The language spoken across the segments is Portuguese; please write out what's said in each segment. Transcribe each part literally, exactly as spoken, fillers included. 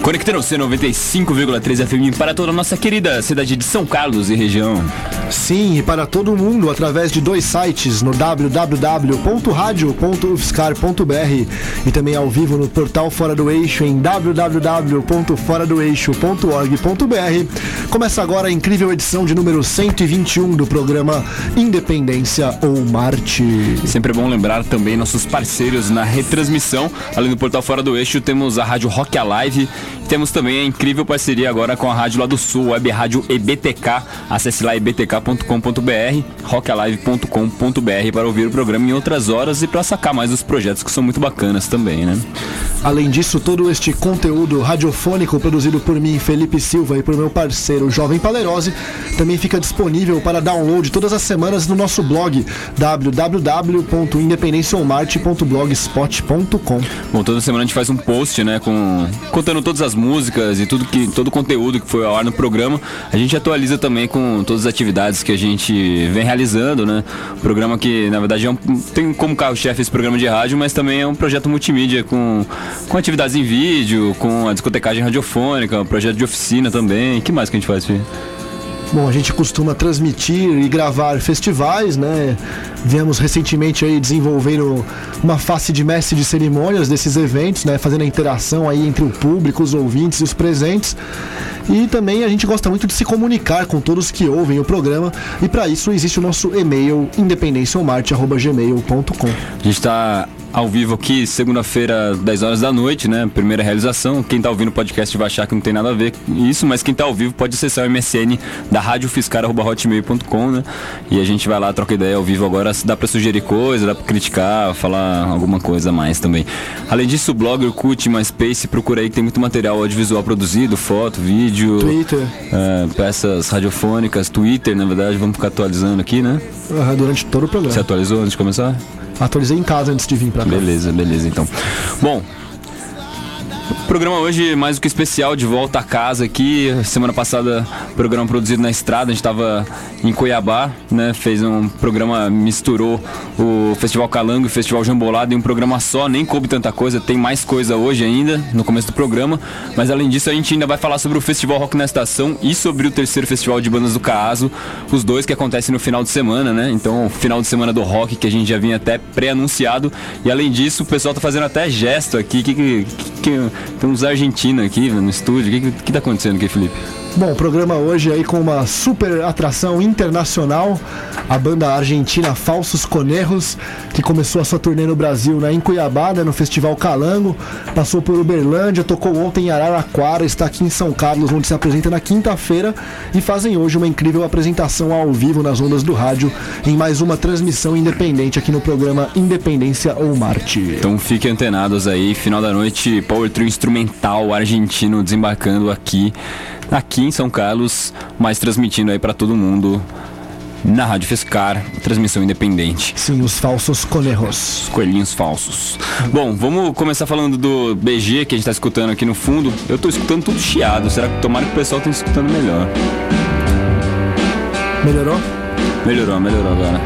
Conectando-se noventa e cinco vírgula três F M para toda a nossa querida cidade de São Carlos e região. Sim, e para todo mundo através de dois sites, no w w w ponto radio ponto u f s c a r ponto b r e também ao vivo no portal Fora do Eixo em w w w ponto fora do eixo ponto org ponto b r. Começa agora a incrível edição de número cento e vinte e um do programa Independência ou Marte. Sempre é bom lembrar também nossos parceiros na retransmissão. Além do portal Fora do Eixo, temos a Rádio Rock Alive. Temos também a incrível parceria agora com a Rádio lá do Sul, Web Rádio E B T K. Acesse lá e b t k ponto com ponto b r, rock alive ponto com ponto b r para ouvir o programa em outras horas e para sacar mais os projetos que são muito bacanas também, né? Além disso, todo este conteúdo radiofônico produzido por mim, Felipe Silva, e por meu parceiro Jovem Palerose, também fica disponível para download todas as semanas no nosso blog w w w ponto independência ou marte ponto blogspot ponto com. Bom, toda semana a gente faz um post, né, com, contando todas as músicas e tudo que, todo o conteúdo que foi ao ar no programa. A gente atualiza também com todas as atividades que a gente vem realizando, né? O programa que, na verdade, é um, tem como carro-chefe esse programa de rádio, mas também é um projeto multimídia com, com atividades em vídeo, com a discotecagem radiofônica, um projeto de oficina também. O que mais que a gente faz, filho? Bom, a gente costuma transmitir e gravar festivais, né? Viemos recentemente aí desenvolvendo uma face de mestre de cerimônias desses eventos, né? Fazendo a interação aí entre o público, os ouvintes e os presentes. E também a gente gosta muito de se comunicar com todos que ouvem o programa. E para isso existe o nosso e-mail independência ou marte arroba gmail ponto com. A gente está ao vivo aqui, segunda-feira, dez horas da noite, né? Primeira realização. Quem tá ouvindo o podcast vai achar que não tem nada a ver com isso, mas quem tá ao vivo pode acessar o M S N da rádio fiscar arroba hotmail ponto com, né? E a gente vai lá, troca ideia ao vivo agora. Dá pra sugerir coisa, dá pra criticar, falar alguma coisa a mais também. Além disso, o blog, Orkut, MySpace, procura aí que tem muito material audiovisual produzido, foto, vídeo, Twitter, é, peças radiofônicas, Twitter, na verdade, vamos ficar atualizando aqui, né? Uhum, durante todo o programa. Você atualizou antes de começar? Atualizei em casa antes de vir pra cá. Beleza, beleza, então. Bom, o programa hoje mais do que especial, de volta a casa aqui. Semana passada, programa produzido na estrada, a gente tava em Cuiabá, né? Fez um programa, misturou o Festival Calango e o Festival Jambolado em um programa só, nem coube tanta coisa, tem mais coisa hoje ainda, no começo do programa. Mas além disso, a gente ainda vai falar sobre o Festival Rock na Estação e sobre o terceiro Festival de Bandas do Caazo, os dois que acontecem no final de semana, né? Então, o final de semana do rock, que a gente já vinha até pré-anunciado. E além disso, o pessoal tá fazendo até gesto aqui, que... que, que tem uns argentinos aqui no estúdio. O que, que tá acontecendo aqui, Felipe? Bom, o programa hoje aí com uma super atração internacional, a banda argentina Falsos Conejos, que começou a sua turnê no Brasil, né, em Cuiabá, né, no Festival Calango, passou por Uberlândia, tocou ontem em Araraquara, está aqui em São Carlos, onde se apresenta na quinta-feira, e fazem hoje uma incrível apresentação ao vivo nas ondas do rádio, em mais uma transmissão independente aqui no programa Independência ou Marte. Então fiquem antenados aí, final da noite, Power Trio instrumental argentino desembarcando aqui, aqui em São Carlos, mas transmitindo aí pra todo mundo na Rádio Fiscar, transmissão independente. Sim, os Falsos Conejos. Os coelhinhos falsos. Bom, vamos começar falando do B G que a gente tá escutando aqui no fundo. Eu tô escutando tudo chiado, será que tomara que o pessoal esteja escutando melhor? Melhorou? Melhorou, melhorou agora.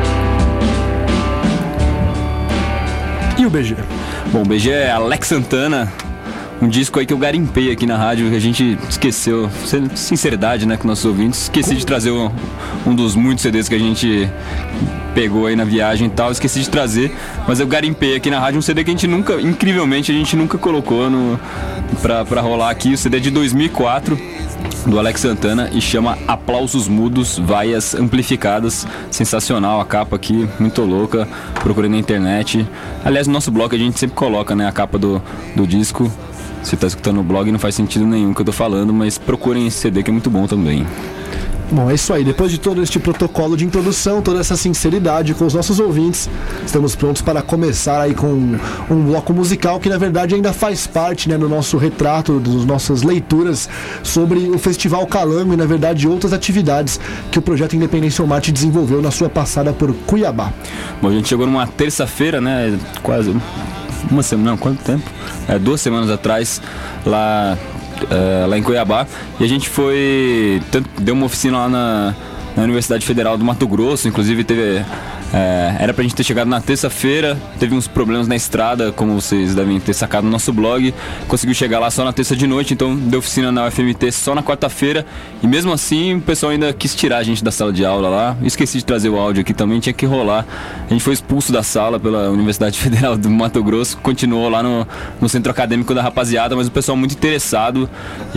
E o B G? Bom, o B G é Alex Santana. Um disco aí que eu garimpei aqui na rádio, que a gente esqueceu, sinceridade, né, com nossos ouvintes. Esqueci de trazer um, um dos muitos C Ds que a gente pegou aí na viagem e tal, esqueci de trazer, mas eu garimpei aqui na rádio um C D que a gente nunca, incrivelmente, a gente nunca colocou no, pra, pra rolar aqui. O C D é de dois mil e quatro, do Alex Santana, e chama Aplausos Mudos, Vaias Amplificadas. Sensacional a capa aqui, muito louca, procurei na internet. Aliás, no nosso blog a gente sempre coloca, né, a capa do, do disco. Se tá escutando o blog não faz sentido nenhum que eu tô falando, mas procurem esse C D que é muito bom também. Bom, é isso aí. Depois de todo este protocolo de introdução, toda essa sinceridade com os nossos ouvintes, estamos prontos para começar aí com um bloco musical que na verdade ainda faz parte, né, do nosso retrato, das nossas leituras sobre o Festival Calango e na verdade outras atividades que o Projeto Independência ou Marte desenvolveu na sua passada por Cuiabá. Bom, a gente chegou numa terça-feira, né, quase uma semana, não, quanto tempo? É, duas semanas atrás, lá, é, lá em Cuiabá, e a gente foi, tanto, deu uma oficina lá na, na Universidade Federal do Mato Grosso. Inclusive teve... É, era pra gente ter chegado na terça-feira, teve uns problemas na estrada, como vocês devem ter sacado no nosso blog. Conseguiu chegar lá só na terça de noite, então deu oficina na U F M T só na quarta-feira. E mesmo assim o pessoal ainda quis tirar a gente da sala de aula lá. Esqueci de trazer o áudio aqui também, tinha que rolar. A gente foi expulso da sala pela Universidade Federal do Mato Grosso, continuou lá no, no centro acadêmico da rapaziada, mas o pessoal muito interessado.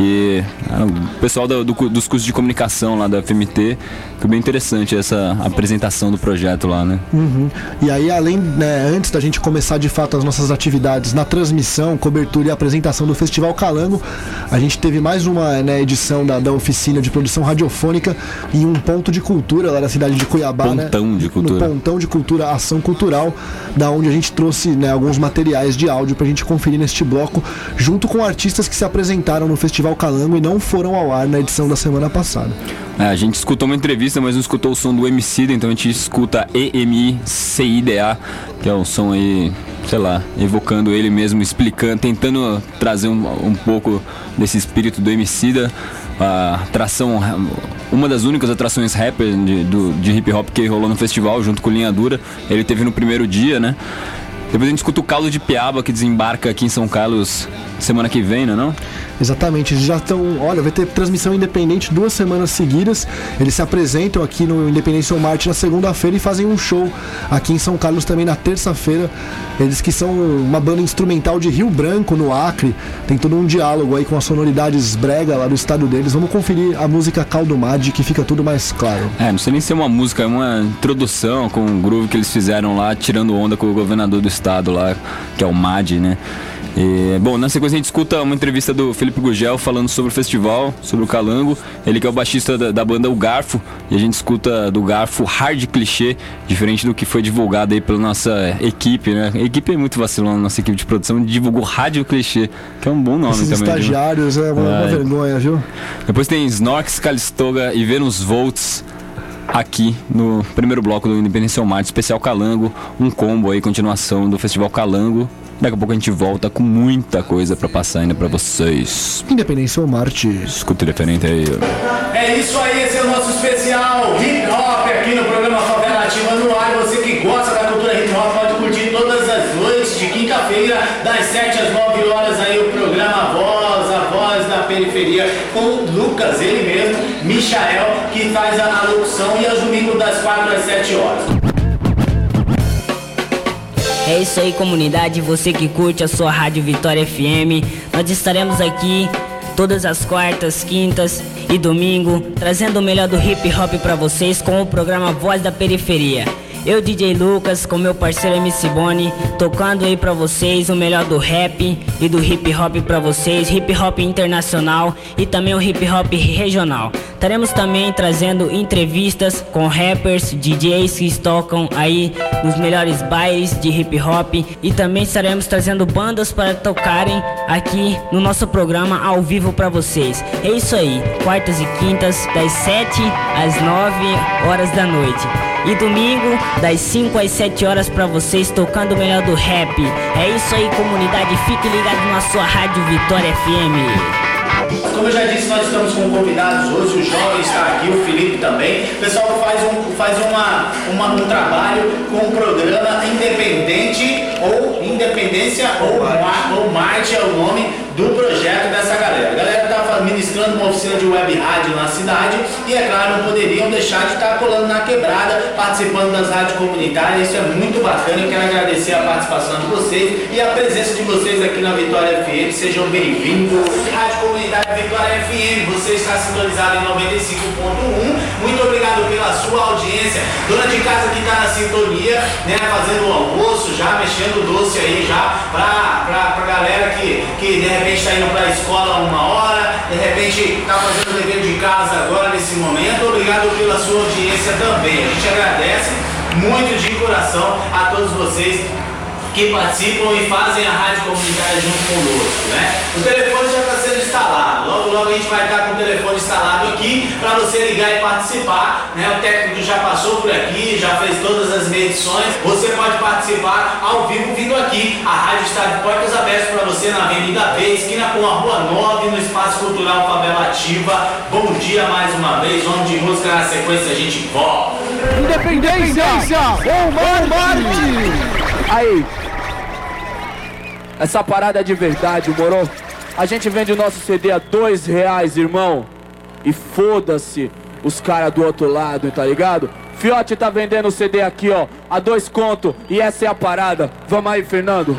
E o pessoal do, do, dos cursos de comunicação lá da U F M T, foi bem interessante essa apresentação do projeto lá, né? Uhum. E aí, além, né, antes da gente começar de fato as nossas atividades na transmissão, cobertura e apresentação do Festival Calango, a gente teve mais uma, né, edição da, da oficina de produção radiofônica em um ponto de cultura lá na cidade de Cuiabá, Pontão, né? de cultura. No Pontão de Cultura, Ação Cultural, da onde a gente trouxe, né, alguns materiais de áudio pra gente conferir neste bloco, junto com artistas que se apresentaram no Festival Calango e não foram ao ar na edição da semana passada. É, a gente escutou uma entrevista, mas não escutou o som do Emicida, então a gente escuta E M I C I D A, que é o som aí, sei lá, evocando ele mesmo, explicando, tentando trazer um, um pouco desse espírito do Emicida. A atração, uma das únicas atrações rapper de, do, de hip hop que rolou no festival, junto com Linha Dura. Ele teve no primeiro dia, né? Depois a gente escuta o Caldo de Piaba, que desembarca aqui em São Carlos semana que vem, não é não? Exatamente, eles já estão, olha, vai ter transmissão independente duas semanas seguidas. Eles se apresentam aqui no Independência ou Marte na segunda-feira e fazem um show aqui em São Carlos também na terça-feira. Eles que são uma banda instrumental de Rio Branco, no Acre. Tem todo um diálogo aí com as sonoridades brega lá do estado deles. Vamos conferir a música Caldo Mad, que fica tudo mais claro. É, não sei nem se é uma música, é uma introdução com o groove que eles fizeram lá, tirando onda com o governador do estado lá, que é o Mad, né? E, bom, na sequência a gente escuta uma entrevista do Felipe Gugel falando sobre o festival, sobre o Calango. Ele que é o baixista da, da banda O Garfo. E a gente escuta do Garfo Hard Clichê, diferente do que foi divulgado aí pela nossa equipe, né? A equipe é muito vacilona, nossa equipe de produção divulgou Rádio Clichê, que é um bom nome. Esses também. Estagiários, viu? É uma, uma vergonha, viu? Depois tem Snorks, Calistoga e Venus Volts aqui no primeiro bloco do Independência ou Marte, especial Calango, um combo aí, continuação do Festival Calango. Daqui a pouco a gente volta com muita coisa pra passar ainda pra vocês. Independência ou Marte. Escuta diferente aí. É isso aí, esse é o nosso especial Hip Hop aqui no programa Favela Ativa no ar. Você que gosta da cultura hip hop pode curtir todas as noites de quinta-feira, das sete às nove horas aí o programa Voz, a Voz da Periferia, com o Lucas, ele mesmo, Michael, que faz a locução, e aos domingos das quatro às sete horas. É isso aí, comunidade, você que curte a sua Rádio Vitória F M. Nós estaremos aqui todas as quartas, quintas e domingo, trazendo o melhor do hip hop pra vocês com o programa Voz da Periferia. Eu, D J Lucas, com meu parceiro M C Boni, tocando aí pra vocês o melhor do rap e do hip hop pra vocês, hip hop internacional e também o hip hop regional. Estaremos também trazendo entrevistas com rappers, D Js que tocam aí nos melhores bailes de hip hop, e também estaremos trazendo bandas para tocarem aqui no nosso programa ao vivo pra vocês. É isso aí, quartas e quintas, das sete às nove horas da noite. E domingo, das cinco às sete horas pra vocês, tocando o melhor do rap. É isso aí, comunidade, fique ligado na sua Rádio Vitória F M. Como eu já disse, nós estamos com convidados hoje, o Jovem está aqui, o Felipe também. O pessoal faz um, faz uma, uma, um trabalho com um programa independente, ou Independência ou, Mar, ou Marte é o nome do projeto dessa galera. A galera está ministrando uma oficina de web rádio na cidade e, é claro, não poderiam deixar de estar colando na quebrada, participando das rádios comunitárias. Isso é muito bacana. Eu quero agradecer a participação de vocês e a presença de vocês aqui na Vitória F M. Sejam bem-vindos. Rádio Comunitária Vitória F M, você está sintonizado em noventa e cinco ponto um. Muito obrigado pela sua audiência. Dona de casa que está na sintonia, né, fazendo o almoço, já mexendo o doce aí já pra, pra, pra galera que, que de repente está indo para a escola uma hora, de repente está fazendo o dever de casa agora nesse momento. Obrigado pela sua audiência também. A gente agradece muito de coração a todos vocês que participam e fazem a rádio comunitária junto conosco, né? O telefone já está sendo instalado, logo logo a gente vai estar com o telefone instalado aqui para você ligar e participar, né? O técnico já passou por aqui, já fez todas as medições, você pode participar ao vivo vindo aqui. A rádio está de portas abertas para você na Avenida B, esquina com a Rua nove, no Espaço Cultural Favela Ativa. Bom dia mais uma vez, onde de música na sequência a gente volta. Independência ou Marte! Aí, essa parada é de verdade, moro? A gente vende o nosso C D a dois reais, irmão. E foda-se os caras do outro lado, tá ligado? Fiote tá vendendo o C D aqui, ó, a dois conto. E essa é a parada. Vamos aí, Fernando.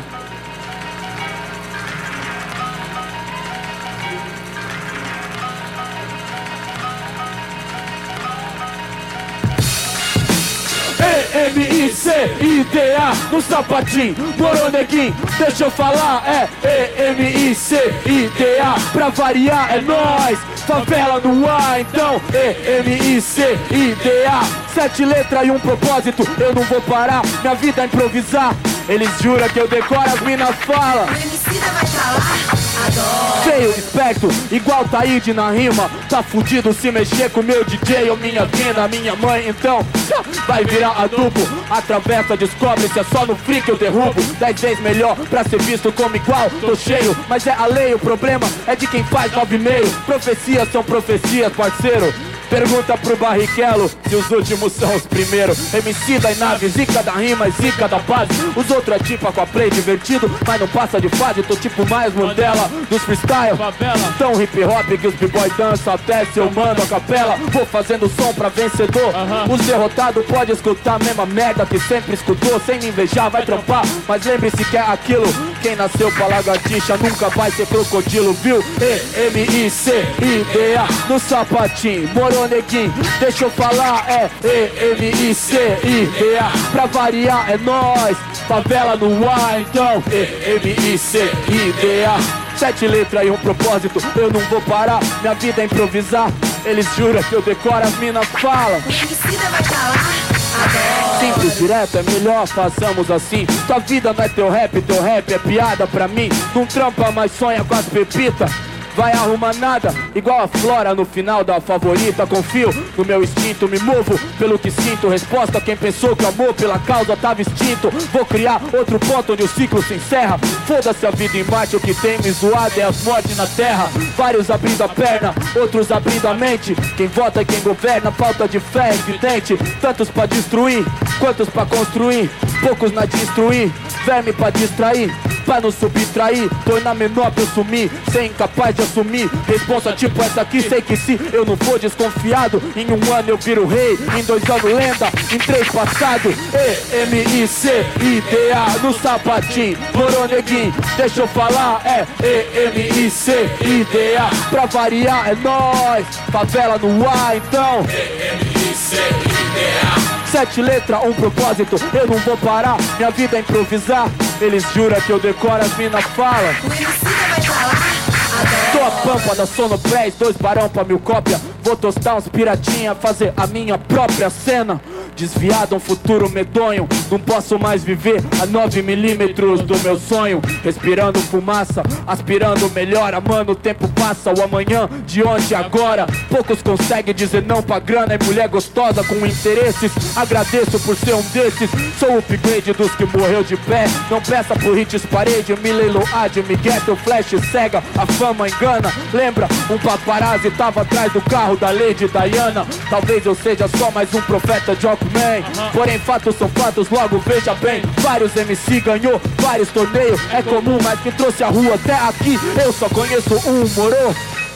E M I C I D A no sapatinho, moro neguinho, deixa eu falar, é E M I C I D A, pra variar é nóis, favela no ar, então E M I C I D A, sete letras e um propósito, eu não vou parar, minha vida é improvisar, eles juram que eu decoro, as minas falam. O Emicida vai falar, adoro. Feio, esperto, igual Taíde na rima, tá fudido se mexer com meu D J ou minha vina, minha mãe, então vai virar adubo, atravessa, descobre se é só no free que eu derrubo, dez vezes melhor pra ser visto como igual, tô cheio, mas é a lei, o problema é de quem faz nove e meio, profecias são profecias, parceiro. Pergunta pro Barrichello se os últimos são os primeiros. Emicida e nave, zica da rima e zica da base. Os outros é tipo Aquaplay divertido, mas não passa de fase. Tô tipo mais Mandela dos freestyle. Tão hip hop que os b-boy dançam até se eu mando a capela. Vou fazendo som pra vencedor. Os derrotados pode escutar a mesma merda que sempre escutou. Sem me invejar, vai trampar, mas lembre-se que é aquilo. Quem nasceu pra lagartixa nunca vai ser crocodilo, viu? E M I C I D A no sapatinho, moro neguinho, deixa eu falar, é E M I C I D A, pra variar é nóis, favela no ar, então E M I C I D A, sete letras e um propósito, eu não vou parar, minha vida é improvisar, eles juram que eu decoro, as minas falam. O Emicida vai falar, adoro. Simples, direto, é melhor, façamos assim. Tua vida não é teu rap, teu rap é piada pra mim. Não trampa, mas sonha com as pepitas. Vai arrumar nada, igual a Flora no final da favorita. Confio no meu instinto, me movo pelo que sinto. Resposta a quem pensou que o amor pela causa tava extinto. Vou criar outro ponto onde o ciclo se encerra. Foda-se a vida em Marte, o que tem me zoado é as mortes na terra. Vários abrindo a perna, outros abrindo a mente. Quem vota é quem governa, falta de fé é evidente. Tantos pra destruir, quantos pra construir. Poucos na destruir, verme pra distrair. Pra não subtrair, tornar menor pra eu sumir. Ser incapaz de assumir responsa tipo essa aqui, sei que se eu não for desconfiado, em um ano eu viro rei, em dois anos lenda, em três passado. E M I C I D A no sapatinho, moro neguinho, deixa eu falar, é E M I C I D A, pra variar é nóis, favela no ar, então E M I C I D A, sete letras, um propósito, eu não vou parar, minha vida é improvisar, eles juram que eu decoro, as minas falam. O Emicida vai falar, adoro. Tô a pampa da Sonopress, dois barão pra mil cópia. Vou tostar uns piratinha, fazer a minha própria cena. Desviado a um futuro medonho, não posso mais viver a nove milímetros do meu sonho. Respirando fumaça, aspirando melhora, mano, o tempo passa, o amanhã de ontem agora. Poucos conseguem dizer não pra grana e mulher gostosa com interesses. Agradeço por ser um desses, sou o upgrade dos que morreu de pé. Não peça por hits parede, me leiloar de Miguel, teu flash cega, a fama engana. Lembra, um paparazzi tava atrás do carro da Lady Diana. Talvez eu seja só mais um profeta de Walkman, porém fatos são fatos, logo veja bem. Vários M C ganhou, vários torneios, é comum, mas quem trouxe a rua até aqui, eu só conheço um, moro?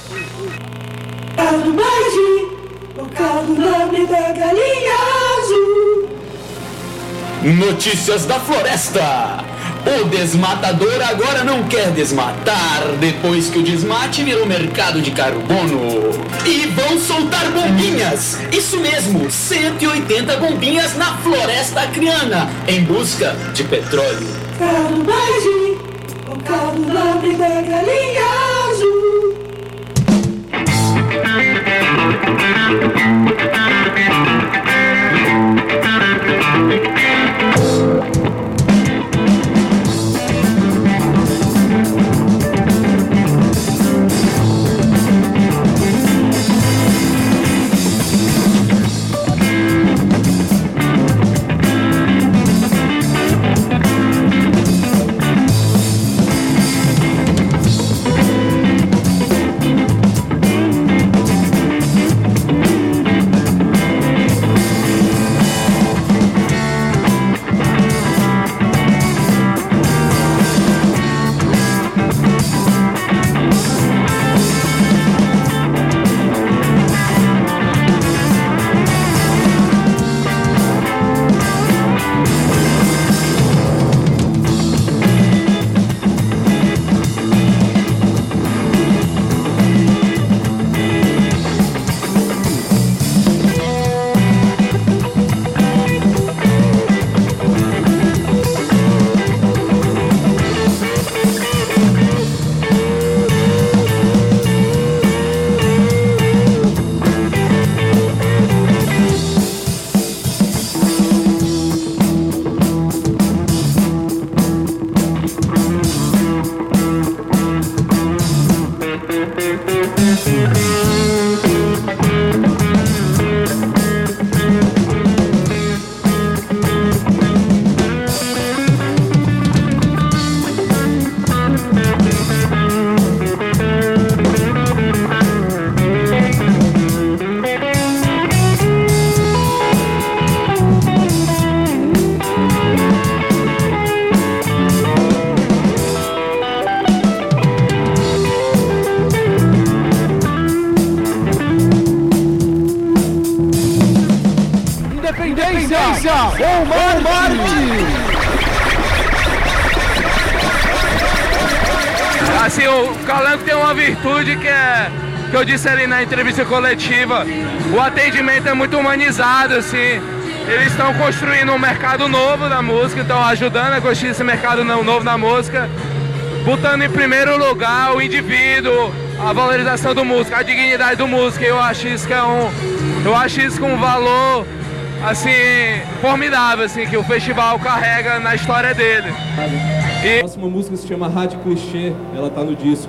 Caldo Maggi, o caldo nobre da galinha azul. Notícias da floresta. O desmatador agora não quer desmatar, depois que o desmate virou mercado de carbono. E vão soltar bombinhas, isso mesmo, cento e oitenta bombinhas na floresta acreana, em busca de petróleo. Caldo Maggi, o caldo nobre da galinha azul. Independência, ou Marte! Assim, o Calango tem uma virtude que é, que eu disse ali na entrevista coletiva, o atendimento é muito humanizado, assim, eles estão construindo um mercado novo da música, estão ajudando a construir esse mercado novo da música, botando em primeiro lugar o indivíduo, a valorização do músico, a dignidade do músico. Eu acho isso que é um, eu acho isso com um valor assim formidável, assim, que o festival carrega na história dele. E... A próxima música se chama Rádio Clichê, ela tá no disco.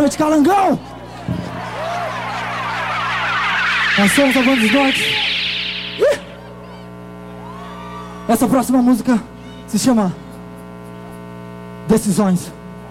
noite, Calangão! Nós somos a Banda dos Nortes. Ih! Essa próxima música se chama Decisões.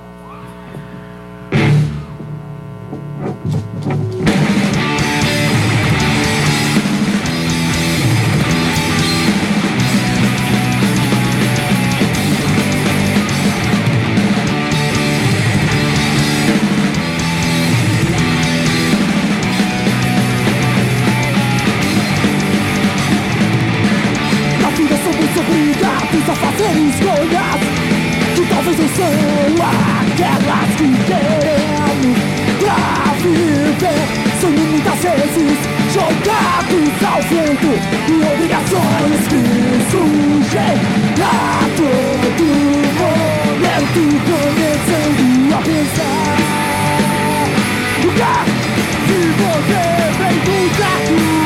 A fazer escolhas que talvez não são aquelas que queremos pra viver. São muitas vezes jogados ao vento e obrigações que surgem a todo momento, começando a pensar o que se você vem do teto.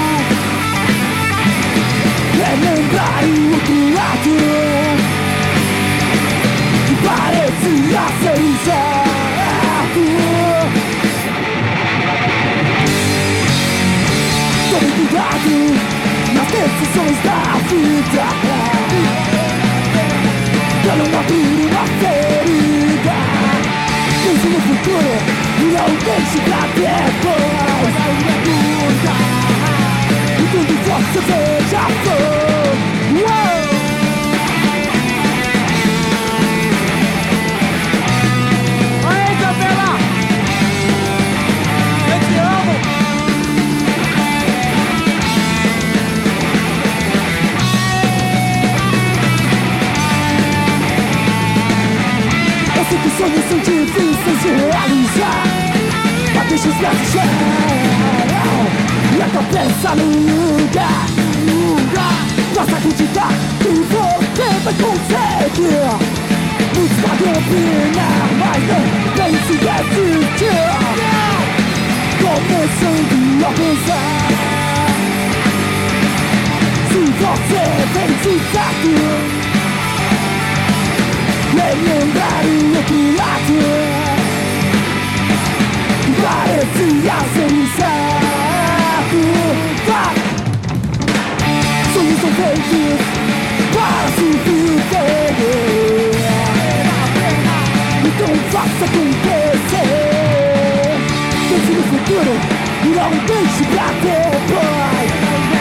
É lembrar o outro lado que parecia ser certo. Tome cuidado nas decisões da vida, pra não abrir uma ferida. Pense no futuro e não deixe pra depois. E tudo você veja foi. Uou! Aê, Isabela! Eu te amo! Eu sei que sonhos são difíceis de realizar, mas deixa os pés no chão e a cabeça no lugar, lugar. Basta acreditar que você vai conseguir. Muitos podem opinar, mas não tem se decidir. Começando a pensar, se você vem de certo, lembrar o outro lado parecia ser incerto. Sonhos são feitos para se viver, então faça acontecer. Pense no futuro e não deixe pra depois.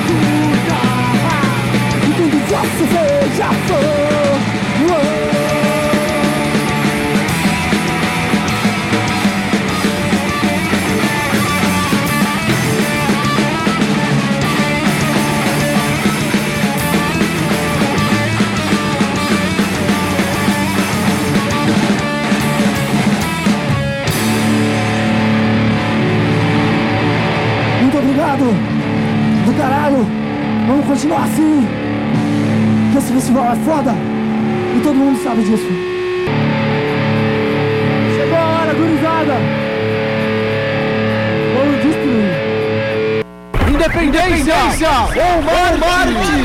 E quando você veja for. Do caralho, vamos continuar assim, que esse festival é foda e todo mundo sabe disso. Chegou a hora, gurizada, vamos destruir. Independência ou Marte!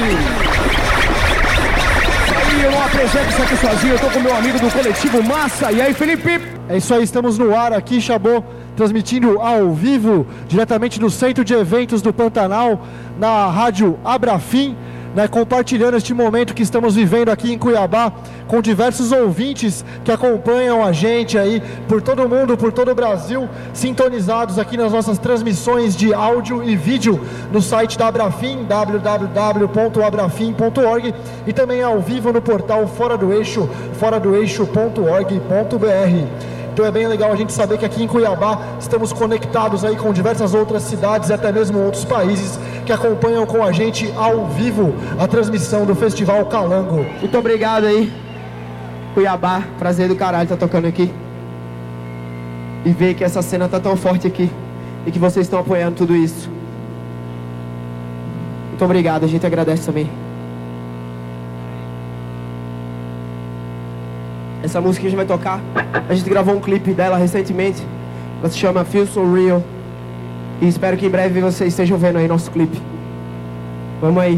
Aí eu não apresento isso aqui sozinho, eu tô com meu amigo do coletivo Massa. E aí, Felipe? É isso aí, estamos no ar aqui, Chabô, transmitindo ao vivo, diretamente do Centro de Eventos do Pantanal, na rádio Abrafim, né, compartilhando este momento que estamos vivendo aqui em Cuiabá, com diversos ouvintes que acompanham a gente aí, por todo mundo, por todo o Brasil, sintonizados aqui nas nossas transmissões de áudio e vídeo, no site da Abrafim, w w w ponto abrafim ponto org, e também ao vivo no portal Fora do Eixo, fora do eixo ponto org ponto b r. Então é bem legal a gente saber que aqui em Cuiabá estamos conectados aí com diversas outras cidades e até mesmo outros países que acompanham com a gente ao vivo a transmissão do Festival Calango. Muito obrigado aí, Cuiabá, prazer do caralho estar tocando aqui e ver que essa cena tá tão forte aqui e que vocês estão apoiando tudo isso. Muito obrigado, a gente agradece também. Essa música que a gente vai tocar, a gente gravou um clipe dela recentemente. Ela se chama Feel So Real. E espero que em breve vocês estejam vendo aí nosso clipe. Vamos aí.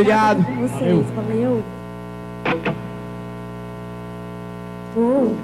Obrigado. Vocês, valeu. Oh.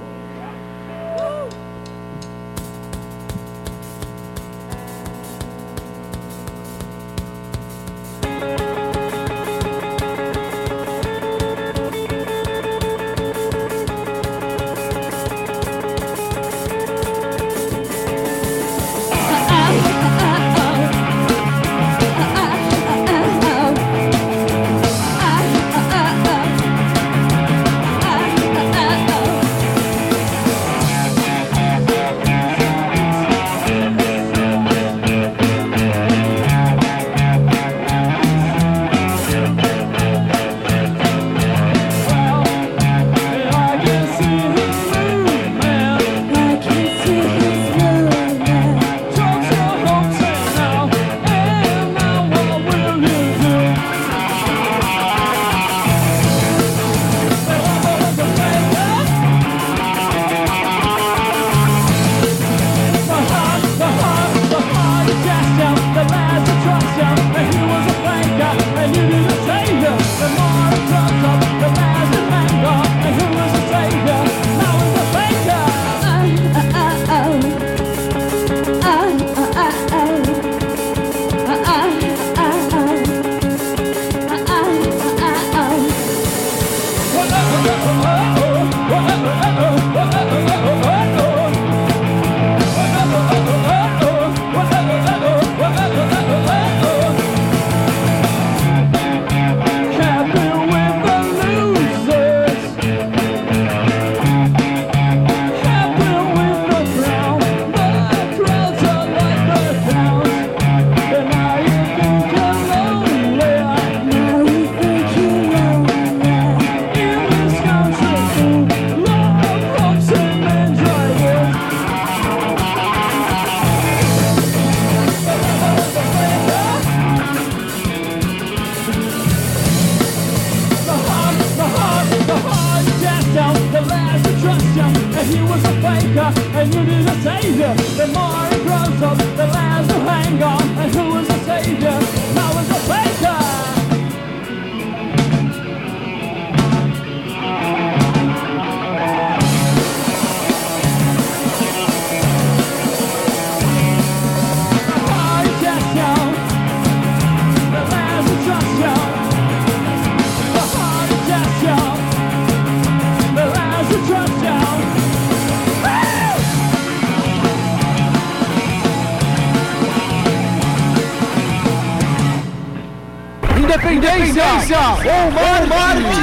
Independência ou Marte!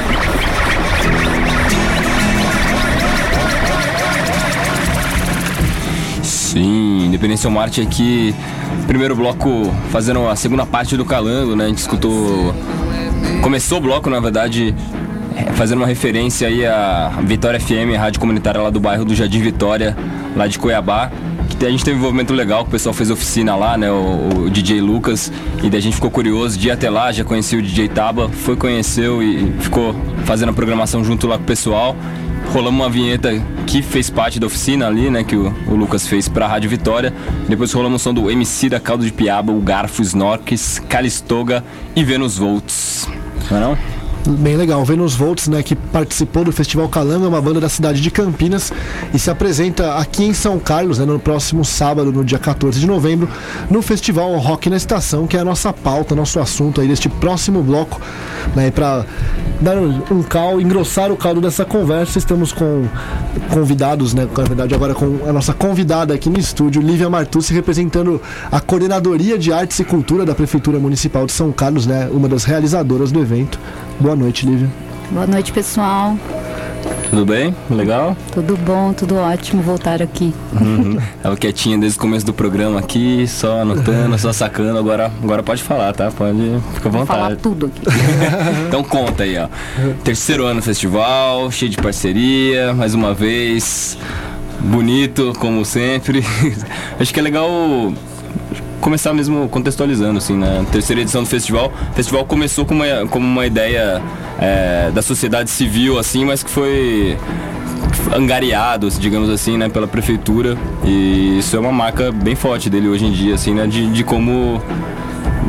Sim, Independência ou Marte aqui, primeiro bloco fazendo a segunda parte do Calango, né? A gente escutou, começou o bloco, na verdade, fazendo uma referência aí à Vitória F M, a rádio comunitária lá do bairro do Jardim Vitória, lá de Cuiabá. A gente teve um envolvimento legal, o pessoal fez oficina lá, né, o, o D J Lucas, e daí a gente ficou curioso de ir até lá, já conheci o D J Taba, foi, conheceu e ficou fazendo a programação junto lá com o pessoal. Rolamos uma vinheta que fez parte da oficina ali, né, que o, o Lucas fez pra Rádio Vitória. Depois rolamos o som do M C da Caldo de Piaba, o Garfo, Snorks, Calistoga e Venus Volts. Não é não? Bem legal, Venus Volts, né, que participou do Festival Calango, é uma banda da cidade de Campinas e se apresenta aqui em São Carlos, né, no próximo sábado, no dia quatorze de novembro, no Festival Rock na Estação, que é a nossa pauta, nosso assunto aí deste próximo bloco, né, para dar um caldo, engrossar o caldo dessa conversa. Estamos com convidados, né, na verdade agora com a nossa convidada aqui no estúdio, Lívia Martucci, representando a Coordenadoria de Artes e Cultura da Prefeitura Municipal de São Carlos, né, uma das realizadoras do evento. Boa noite, Lívia. Boa noite, pessoal. Tudo bem? Legal? Tudo bom, tudo ótimo voltar aqui. Uhum. Tava quietinha desde o começo do programa aqui, só anotando, só sacando. Agora, agora pode falar, tá? Pode, fica à vontade. Vou falar tudo aqui. Então conta aí, ó. Terceiro ano do festival, cheio de parceria, mais uma vez. Bonito, como sempre. Acho que é legal começar mesmo contextualizando, assim, na terceira edição do festival. O festival começou como uma, como uma ideia é, da sociedade civil, assim, mas que foi angariado, digamos assim, né, pela prefeitura. E isso é uma marca bem forte dele hoje em dia, assim, né, de, de como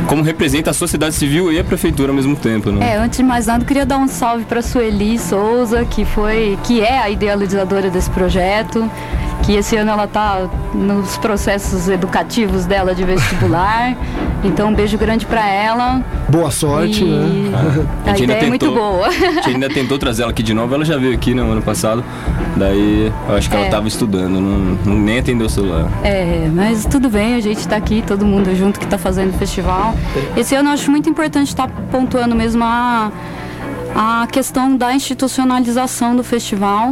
como representa a sociedade civil e a prefeitura ao mesmo tempo, né? É, antes de mais nada, eu queria dar um salve para Sueli Souza, que foi, que é a idealizadora desse projeto, que esse ano ela está nos processos educativos dela de vestibular. Então, um beijo grande para ela. Boa sorte, e... né? A, a ideia tentou, é muito boa. A gente ainda tentou trazer ela aqui de novo, ela já veio aqui no ano passado. Daí, eu acho que é. ela estava estudando, não, não, nem atendeu o celular. É, mas tudo bem, a gente está aqui, todo mundo junto que está fazendo o festival. Esse ano eu acho muito importante estar pontuando mesmo a, a questão da institucionalização do festival,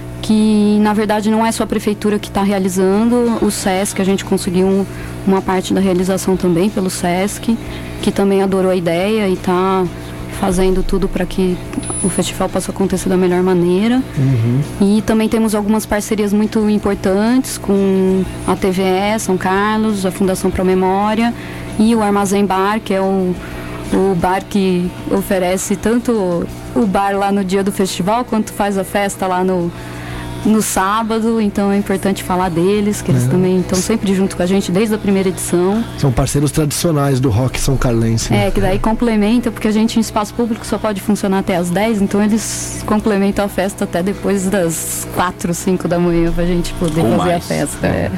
que na verdade não é só a prefeitura que está realizando, o SESC, a gente conseguiu um, uma parte da realização também pelo SESC, que também adorou a ideia e está fazendo tudo para que o festival possa acontecer da melhor maneira. Uhum. E também temos algumas parcerias muito importantes com a T V E São Carlos, a Fundação Pro Memória e o Armazém Bar, que é o, o bar que oferece tanto o bar lá no dia do festival, quanto faz a festa lá no no sábado, então é importante falar deles, que eles é. também estão sempre junto com a gente desde a primeira edição. São parceiros tradicionais do rock são carlense. É, que daí complementa, porque a gente em espaço público só pode funcionar até as dez, então eles complementam a festa até depois das quatro, cinco da manhã pra gente poder Ou fazer mais. a festa. É.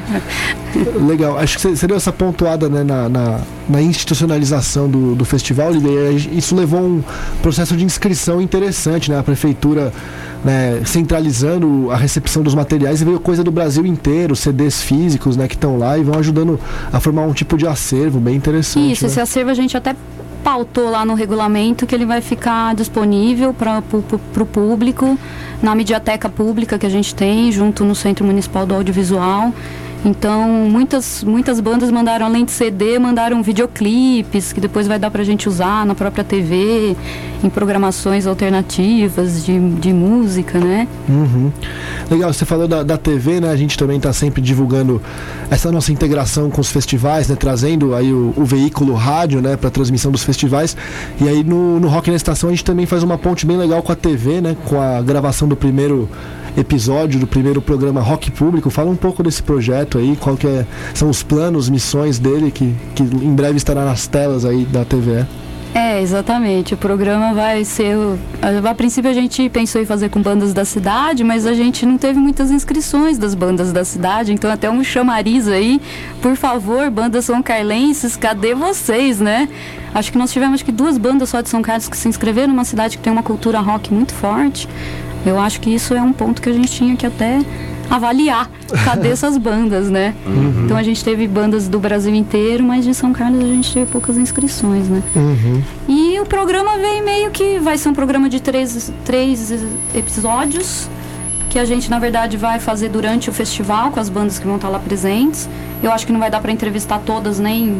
Legal, acho que você deu essa pontuada, né, na, na, na institucionalização do, do festival, e isso levou a um processo de inscrição interessante, né? A prefeitura, né, centralizando a recepção dos materiais, e veio coisa do Brasil inteiro, C Ds físicos, né, que estão lá e vão ajudando a formar um tipo de acervo bem interessante. Isso, né? Esse acervo a gente até pautou lá no regulamento que ele vai ficar disponível para o público na mediateca pública que a gente tem junto no Centro Municipal do Audiovisual. Então, muitas, muitas bandas mandaram, além de C D, mandaram videoclipes, que depois vai dar pra gente usar na própria T V, em programações alternativas de, de música, né? Uhum. Legal, você falou da, da T V, né? A gente também tá sempre divulgando essa nossa integração com os festivais, né? Trazendo aí o, o veículo rádio, né? Pra transmissão dos festivais. E aí no, no Rock na Estação a gente também faz uma ponte bem legal com a T V, né? Com a gravação do primeiro episódio do primeiro programa Rock Público. Fala um pouco desse projeto aí, qual que é, são os planos, missões dele, que, que em breve estará nas telas aí da T V E. É, exatamente. O programa vai ser... A, a princípio a gente pensou em fazer com bandas da cidade, mas a gente não teve muitas inscrições das bandas da cidade, então até um chamariz aí. Por favor, bandas são carlenses, cadê vocês, né? Acho que nós tivemos acho que duas bandas só de São Carlos que se inscreveram numa cidade que tem uma cultura rock muito forte. Eu acho que isso é um ponto que a gente tinha que até avaliar. Cadê essas bandas, né? Uhum. Então a gente teve bandas do Brasil inteiro, mas de São Carlos a gente teve poucas inscrições, né? Uhum. E o programa veio meio que... Vai ser um programa de três, três episódios, que a gente, na verdade, vai fazer durante o festival, com as bandas que vão estar lá presentes. Eu acho que não vai dar para entrevistar todas, nem...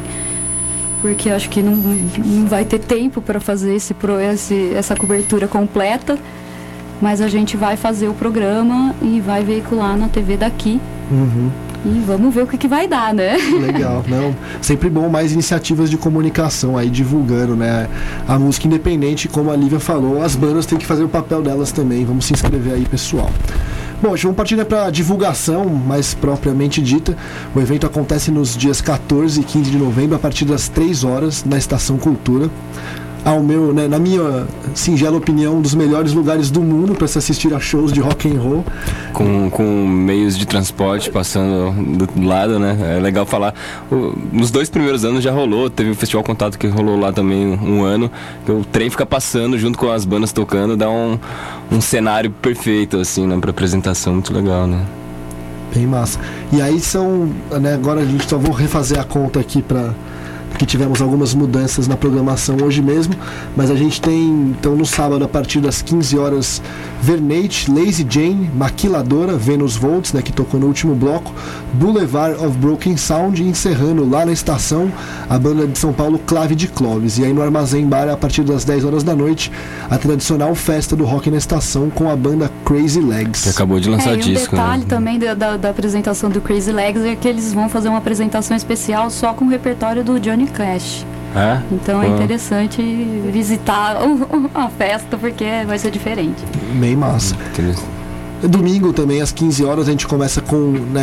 Porque eu acho que não, não vai ter tempo para fazer esse, esse, essa cobertura completa. Mas a gente vai fazer o programa e vai veicular na T V daqui. Uhum. E vamos ver o que, que vai dar, né? Legal, não, sempre bom mais iniciativas de comunicação aí, divulgando, né, a música independente, como a Lívia falou, as bandas têm que fazer o papel delas também. Vamos se inscrever aí, pessoal. Bom, vamos partir, né, para divulgação mais propriamente dita. O evento acontece nos dias quatorze e quinze de novembro, a partir das três horas, na Estação Cultura. Ao meu, né, na minha singela opinião, um dos melhores lugares do mundo para se assistir a shows de rock and roll. Com, com meios de transporte passando do lado, né? É legal falar. O, nos dois primeiros anos já rolou, teve o Festival Contato que rolou lá também um ano. Que o trem fica passando junto com as bandas tocando, dá um, um cenário perfeito, assim, né, para apresentação, muito legal, né? Bem massa. E aí são, né, agora a gente só vou refazer a conta aqui para... que tivemos algumas mudanças na programação hoje mesmo, mas a gente tem, então, no sábado, a partir das quinze horas, Vernate, Lazy Jane, Maquiladora, Venus Volts, né, que tocou no último bloco, Boulevard of Broken Sound, e encerrando lá na estação, a banda de São Paulo, Clave de Clovis. E aí no Armazém Bar, a partir das dez horas da noite, a tradicional festa do rock na estação com a banda Crazy Legs. Que acabou de lançar é, e disco. Um detalhe, né? também da, da, da apresentação do Crazy Legs é que eles vão fazer uma apresentação especial só com o repertório do Johnny Cash. É? Então é interessante visitar a festa, porque vai ser diferente. Bem massa. Domingo também, às quinze horas, a gente começa com, né,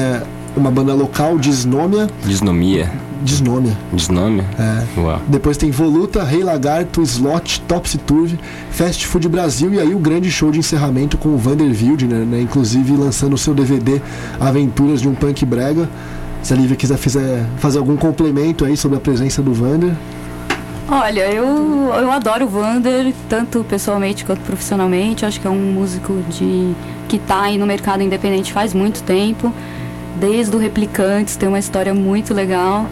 uma banda local, Disnomia. Disnomia. Disnomia. Disnomia? É. Uau. Depois tem Voluta, Rei Lagarto, Slot, Topsy Turvy, Fast Food Brasil e aí o grande show de encerramento com o Vander Wildner, né? Inclusive lançando o seu D V D Aventuras de um Punk Brega. Se a Lívia quiser fizer, fazer algum complemento aí sobre a presença do Vander. Olha, eu, eu adoro o Vander, tanto pessoalmente quanto profissionalmente. Acho que é um músico de, que está aí no mercado independente faz muito tempo. Desde o Replicantes, tem uma história muito legal.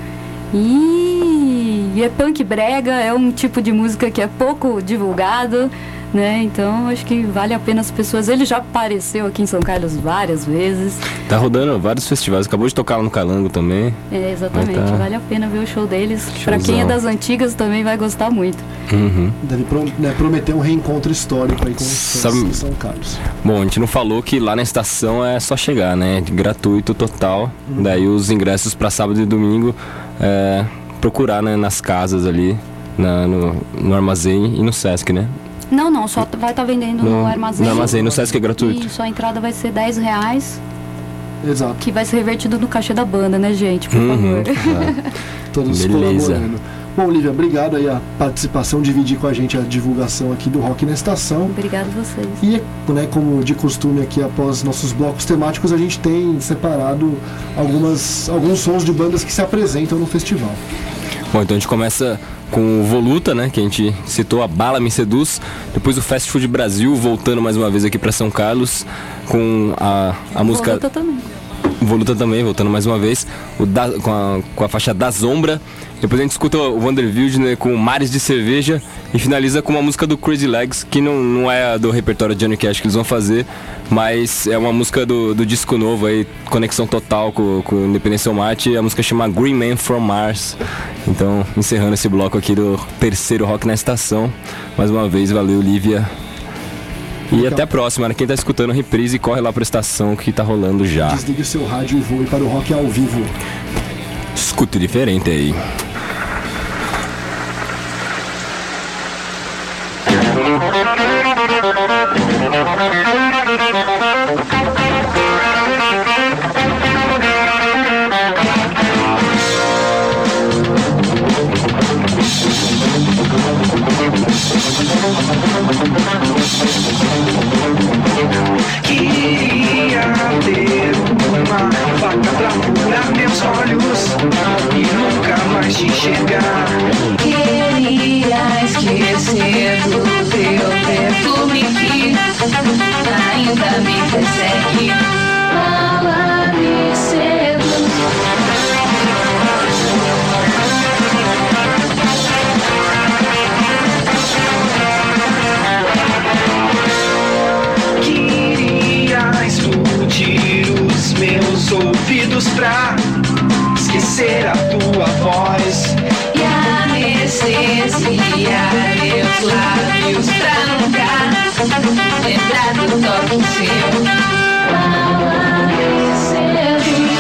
E, e é punk brega, é um tipo de música que é pouco divulgado, né? Então acho que vale a pena as pessoas. Ele já apareceu aqui em São Carlos várias vezes. Tá rodando vários festivais, acabou de tocar lá no Calango também. É, exatamente, tá... vale a pena ver o show deles. Showzão. Pra quem é das antigas também vai gostar muito. Uhum. Deve pro, né, prometer um reencontro histórico aí com os Sabe... de São Carlos. Bom, a gente não falou que lá na estação é só chegar, né? Gratuito total. Uhum. Daí os ingressos pra sábado e domingo é procurar, né, nas casas ali, na, no, no armazém e no Sesc, né? Não, não, só vai estar tá vendendo no, no armazém. No armazém, no Sesc é gratuito. E sua entrada vai ser dez reais. Exato. Que vai ser revertido no cachê da banda, né, gente? Por uhum. favor. É. Todos Beleza. colaborando. Bom, Lívia, obrigado aí a participação, dividir com a gente a divulgação aqui do Rock na Estação. Obrigado a vocês. E, né, como de costume aqui, após nossos blocos temáticos, a gente tem separado algumas, alguns sons de bandas que se apresentam no festival. Bom, então a gente começa com o Voluta, né, que a gente citou, a Bala Me Seduz. Depois o Fast Food Brasil, voltando mais uma vez aqui para São Carlos, com a, a música... Voluta também. Voluta também, voltando mais uma vez, o da, com, a, com a faixa Da Sombra. Depois a gente escuta o Vander Wildner com Mares de Cerveja e finaliza com uma música do Crazy Legs, que não, não é do repertório de Johnny Cash que eles vão fazer, mas é uma música do, do disco novo aí, conexão total com, com o Independência Mate. A música chama Green Man from Mars. Então, encerrando esse bloco aqui do terceiro Rock na Estação. Mais uma vez, valeu, Lívia. E até a próxima, né? Quem tá escutando reprise, corre lá pra estação que tá rolando já. Desligue o seu rádio e voe para o Rock ao vivo. Escute diferente aí. Queria ter uma faca pra furar meus olhos e nunca mais te enxergar. Queria esquecer do teu perfume que ainda me persegue. Bala me seduz. Queria explodir os meus ouvidos pra esquecer a tua voz e anestesia meus lábios pra nunca lembrar do toque seu. Bala me seduz.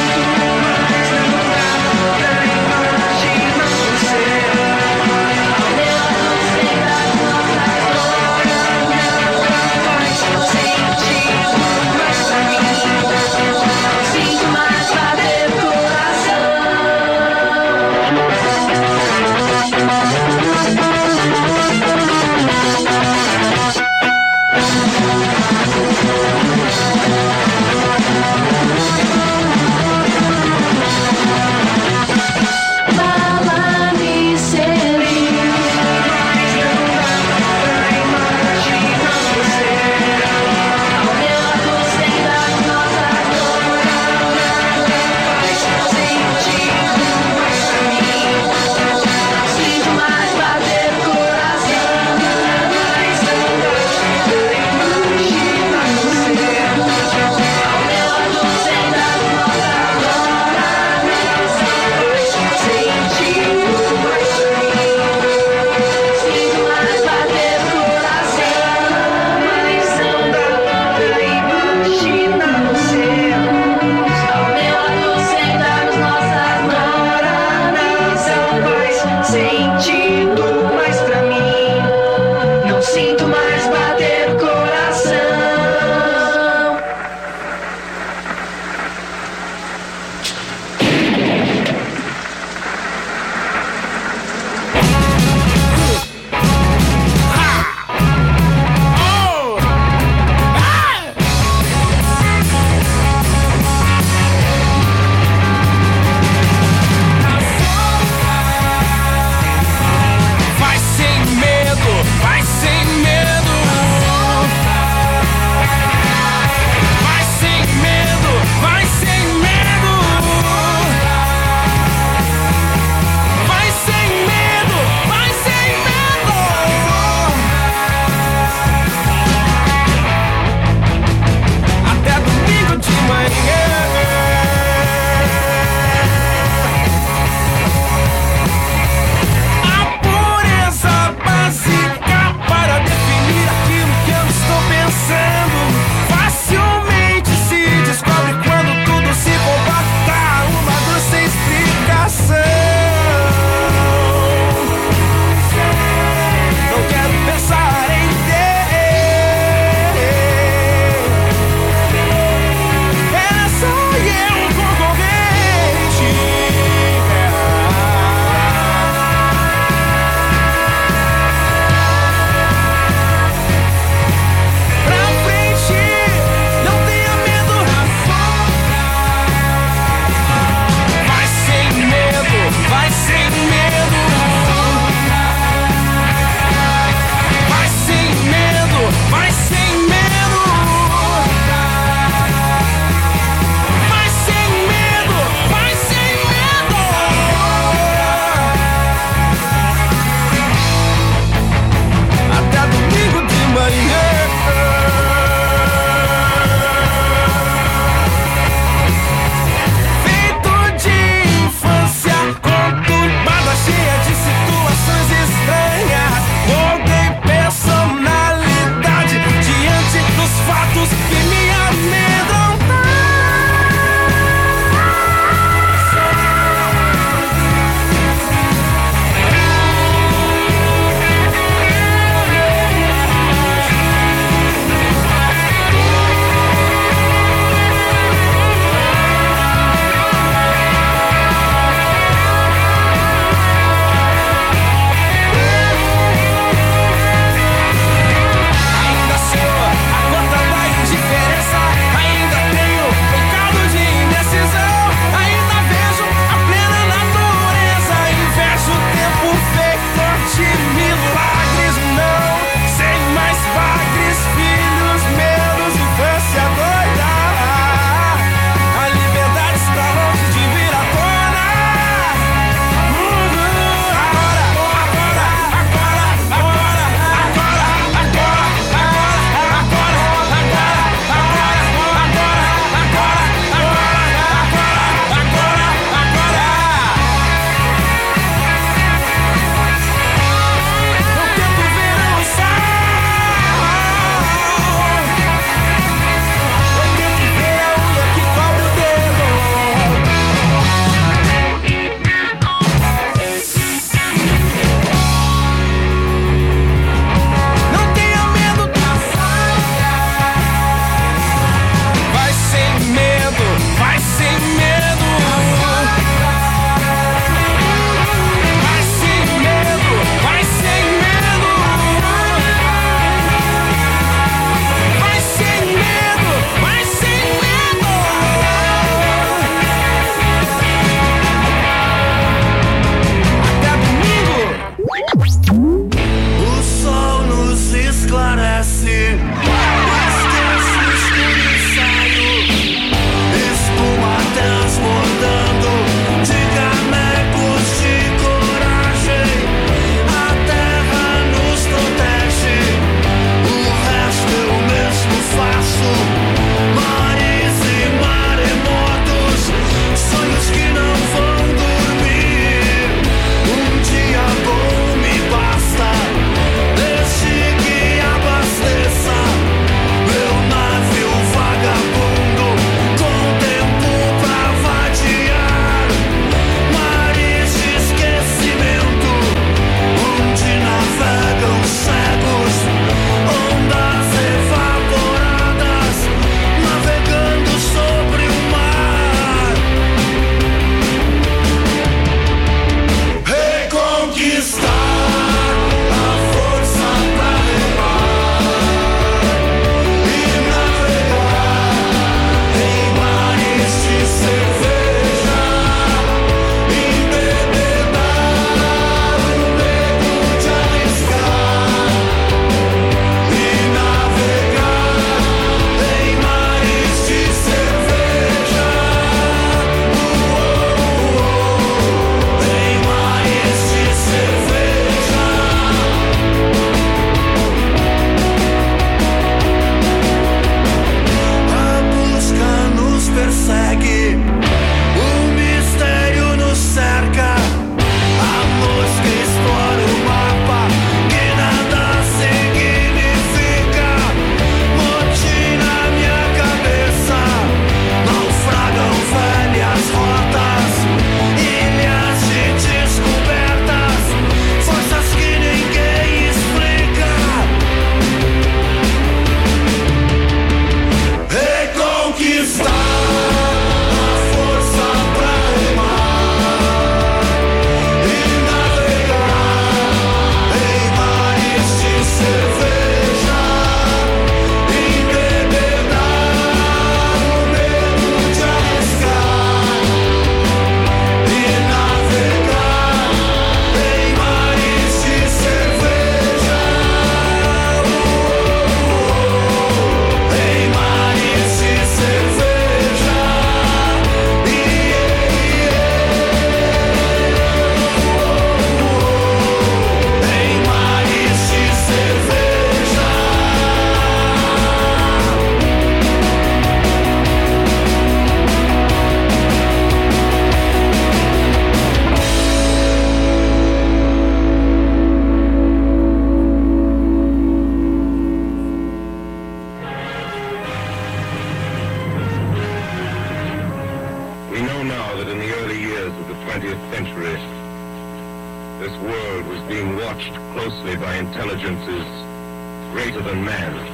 twentieth century, this world was being watched closely by intelligences greater than man's.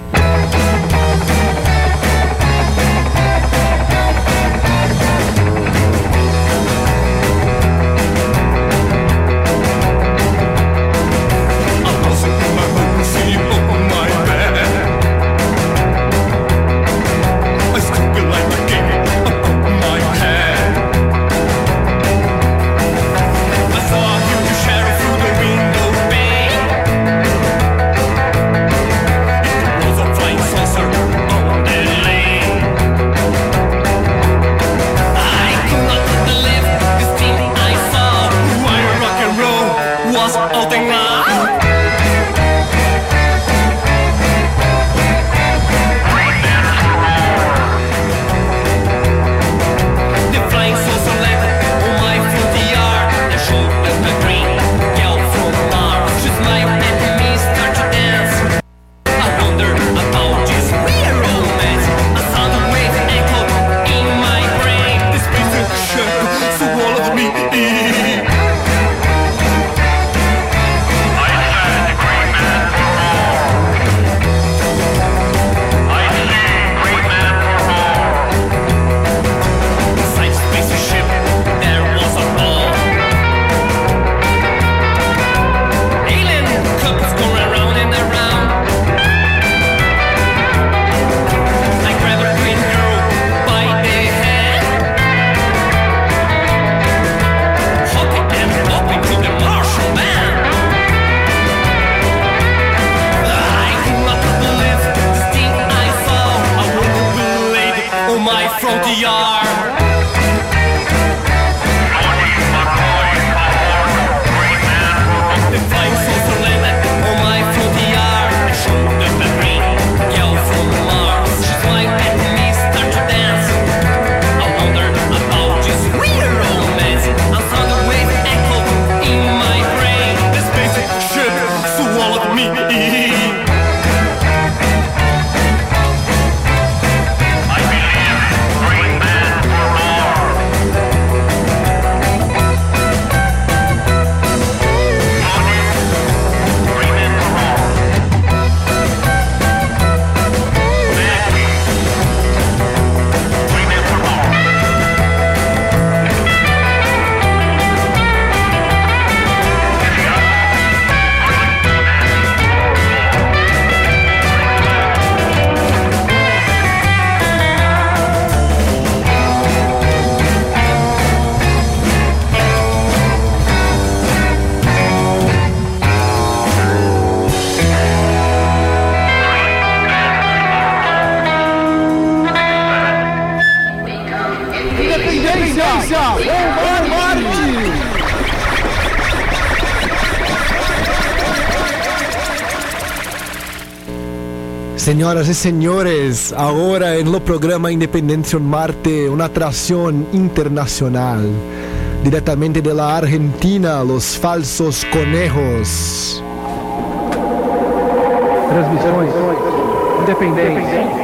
Señoras y señores, ahora en el programa Independencia en Marte, una atracción internacional, directamente de la Argentina, los Falsos Conejos. Transmissões Independência.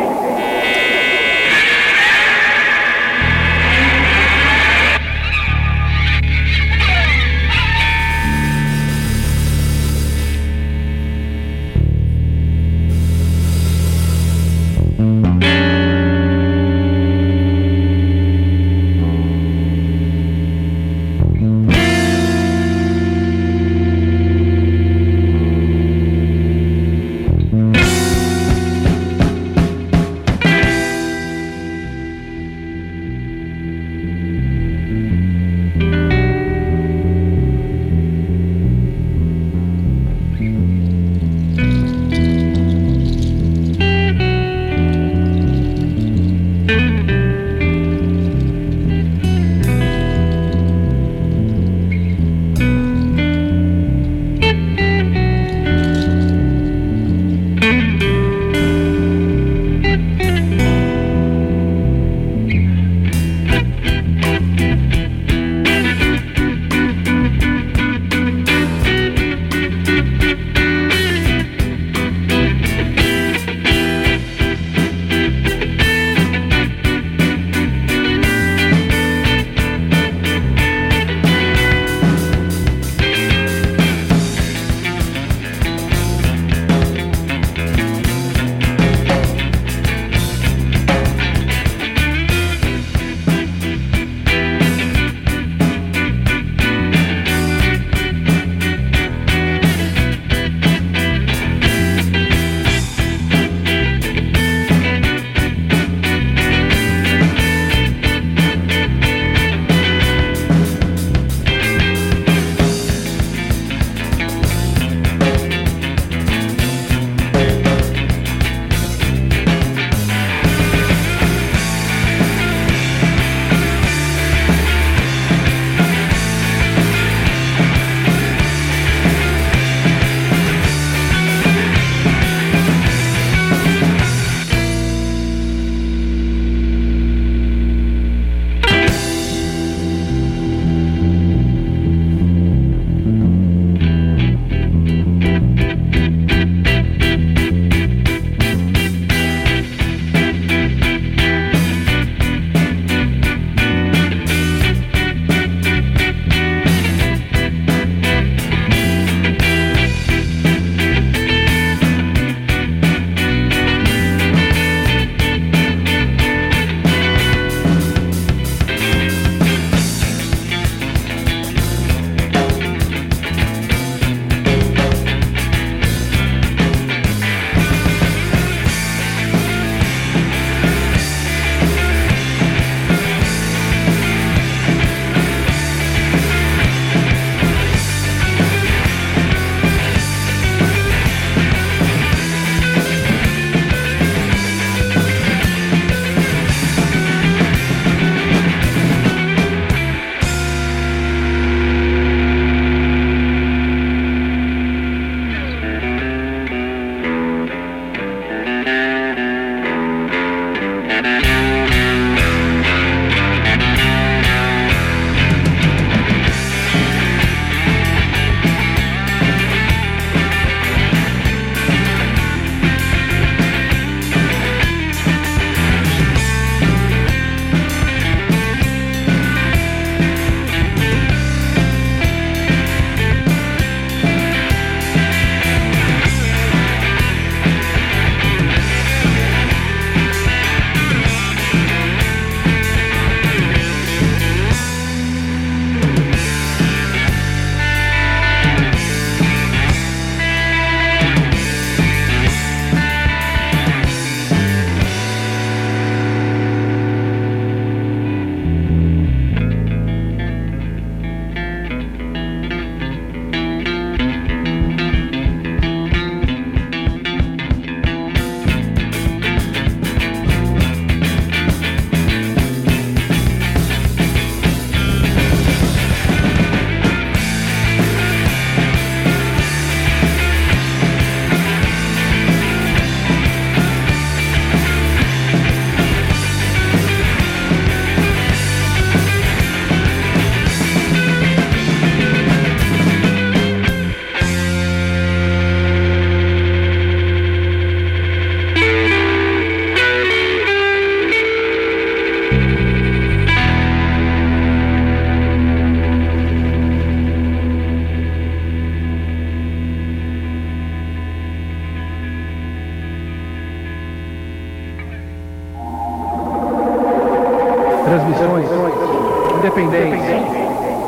Transmissões Independência.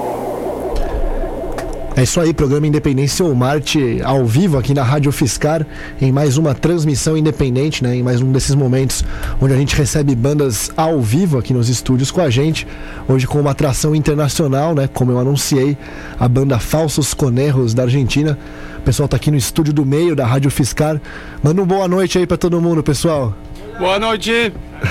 É isso aí, programa Independência ou Marte ao vivo aqui na Rádio Fiscar, em mais uma transmissão independente, né? Em mais um desses momentos onde a gente recebe bandas ao vivo aqui nos estúdios com a gente. Hoje com uma atração internacional, né? Como eu anunciei, a banda Falsos Conejos da Argentina. O pessoal tá aqui no estúdio do meio da Rádio Fiscar. Manda uma boa noite aí pra todo mundo, pessoal. Boa noite.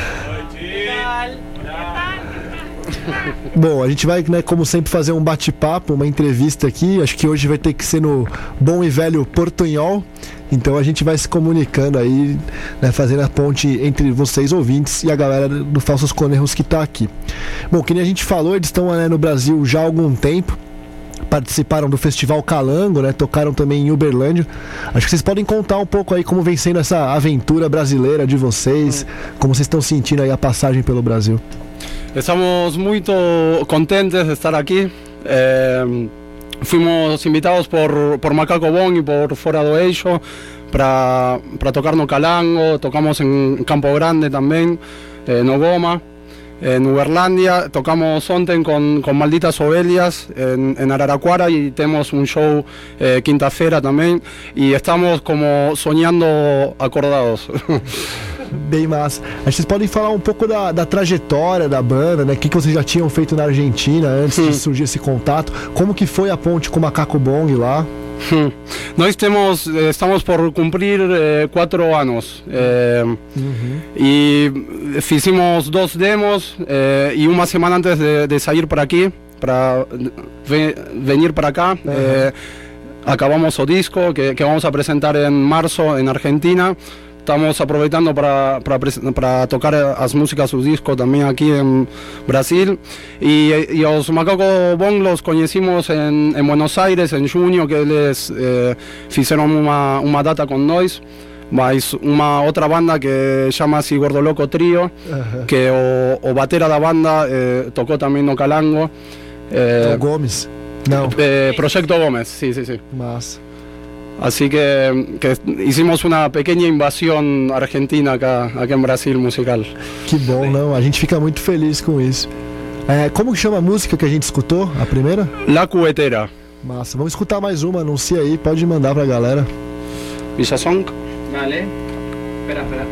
Bom, a gente vai, né, como sempre, fazer um bate-papo, uma entrevista aqui. Acho que hoje vai ter que ser no bom e velho portunhol. Então a gente vai se comunicando aí, né, fazendo a ponte entre vocês ouvintes e a galera do Falsos Conejos que tá aqui. Bom, que nem a gente falou, eles estão, né, no Brasil já há algum tempo. Participaram do Festival Calango, né? Tocaram também em Uberlândia. Acho que vocês podem contar um pouco aí como vem sendo essa aventura brasileira de vocês, como vocês estão sentindo aí a passagem pelo Brasil. Estamos muito contentes de estar aqui. Eh, fuimos invitados por, por Macaco Bong e por Fora do Eixo para tocar no Calango. Tocamos em Campo Grande também, eh, no Goma, en Uberlândia. Tocamos ontem com, com Malditas Ovelhas en, en Araraquara e temos um show eh, quinta-feira também. E estamos como sonhando acordados. Bem massa. Acho que vocês podem falar um pouco da, da trajetória da banda, né? O que, que vocês já tinham feito na Argentina antes Sim. de surgir esse contato? Como que foi a ponte com o Macaco Bong lá? Hum. Nós temos, estamos por cumprir eh, quatro anos eh, uhum. e fizemos dois demos eh, e uma semana antes de, de sair para aqui, para vir para cá, uhum. eh, acabamos o disco que, que vamos a apresentar em março em Argentina. Estamos aproveitando para, para, para tocar as músicas do disco também aqui em Brasil. E, e os Macaco Bong los conhecimos em, em Buenos Aires em junho, que eles eh, fizeram uma, uma data com nós. Mas uma outra banda que chama-se Gordo Loco Trio, uh-huh. que o, o batera da banda eh, tocou também no Calango. Eh, o Gomes? Não. Eh, Projeto Gomes, sim, sim, sim. Massa. Así que, que hicimos una pequeña invasión argentina acá, acá en Brasil musical. Que bom, não? A gente fica muito feliz com isso. É, como chama a música que a gente escutou, a primeira? La Cuetera. Massa, vamos escutar mais uma, anuncia aí, pode mandar pra galera. Villa Song. Vale. Espera, espera.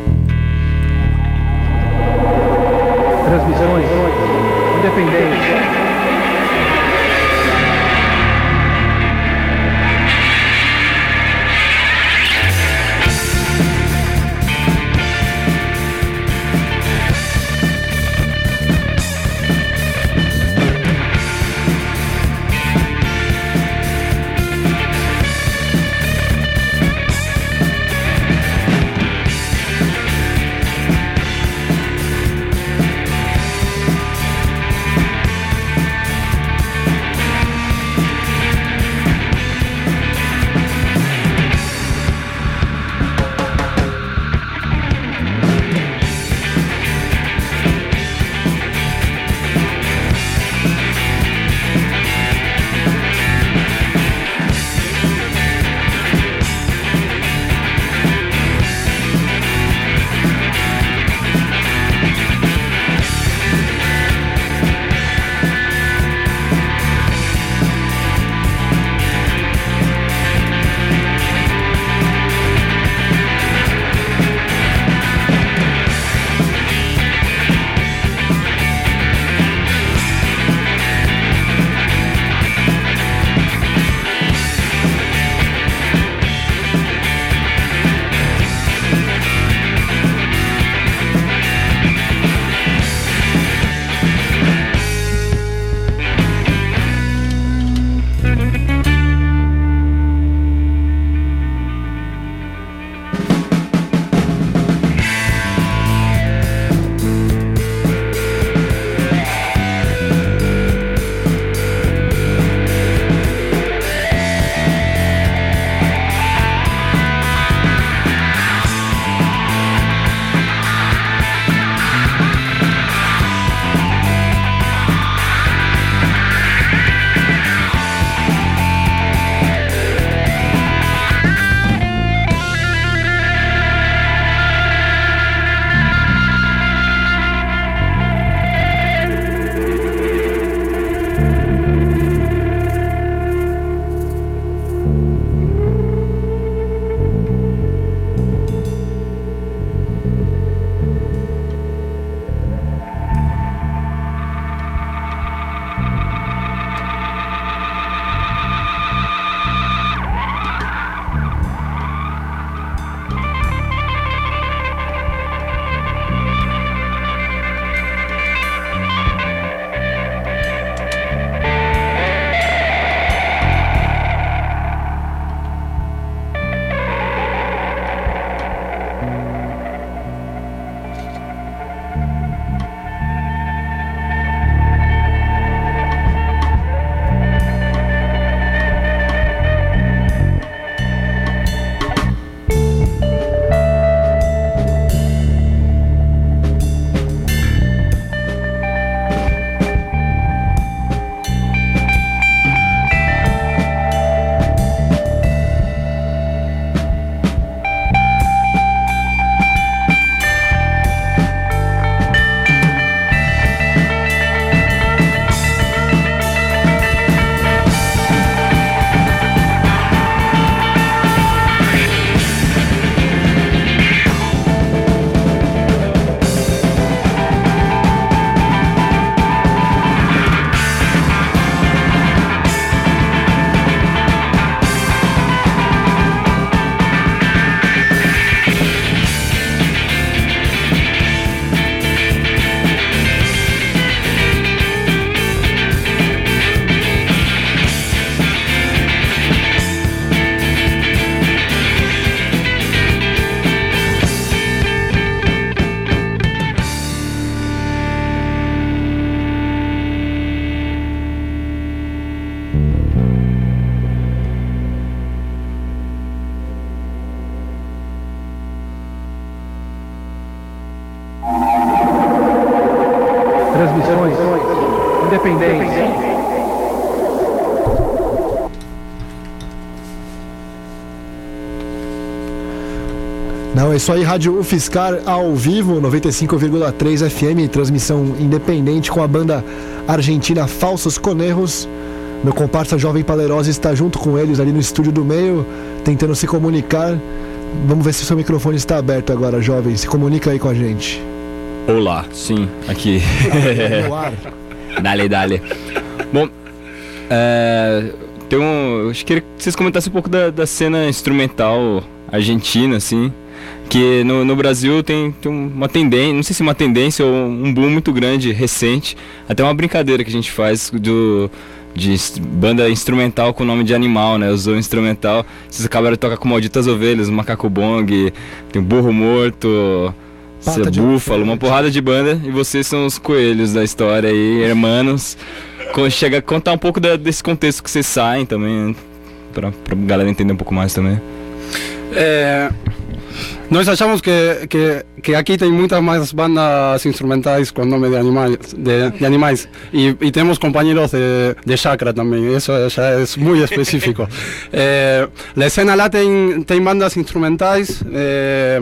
Transmissões Independência. independência. Não, é isso aí, Rádio UFSCar ao vivo, noventa e cinco vírgula três F M, transmissão independente com a banda argentina Falsos Conejos. Meu comparsa Jovem Palerosa está junto com eles ali no estúdio do meio, tentando se comunicar. Vamos ver se o seu microfone está aberto agora, Jovem. Se comunica aí com a gente. Olá, sim, aqui. No ar. Dale, dale. Bom, é, tem um, eu acho que queria que vocês comentassem um pouco da, da cena instrumental argentina, assim. Que no, no Brasil tem, tem uma tendência, não sei se uma tendência ou um boom muito grande, recente. Até uma brincadeira que a gente faz do, de banda instrumental com o nome de animal, né? Usou instrumental, vocês acabaram de tocar com Malditas Ovelhas, Macaco Bong, tem Burro Morto, Pata de Búfalo, uma porrada de banda. E vocês são os coelhos da história aí, hermanos. Chega a contar um pouco da, desse contexto que vocês saem também, pra, pra galera entender um pouco mais também. É... Nós achamos que, que, que aqui tem muitas mais bandas instrumentais com nome de animais, de, de animais. E, e temos companheiros de, de chakra também, isso já é muito específico. É, a cena lá tem, tem bandas instrumentais, é,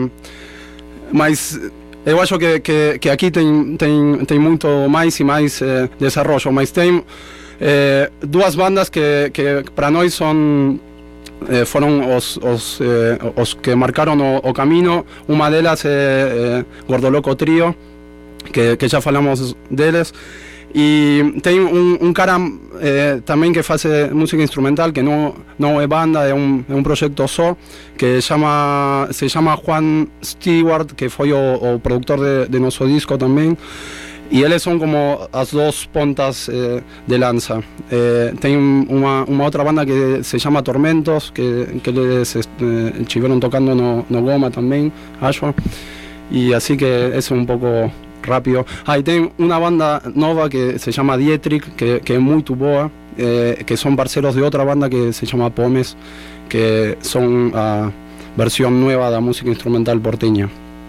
mas eu acho que, que, que aqui tem, tem, tem muito mais e mais é, desenvolvimento, mas tem é, duas bandas que, que para nós são... Eh, foram os, os, eh, os que marcaram o, o caminho. Uma delas é eh, Gordoloco Trio, que, que já falamos deles. E tem um, um cara eh, também que faz música instrumental, que não, não é banda, é um, é um projeto só, que chama, se chama Juan Stewart, que foi o, o produtor de, de nosso disco também. E eles são como as duas pontas eh, de lança. Eh, tem uma, uma outra banda que se chama Tormentos, que, que eles eh, estiveram tocando no, no Goma também, acho. E assim que esse é um pouco rápido. Ah, e tem uma banda nova que se chama Dietrich, que, que é muito boa, eh, que são parceiros de outra banda que se chama Pomes, que são a versão nova da música instrumental porteña.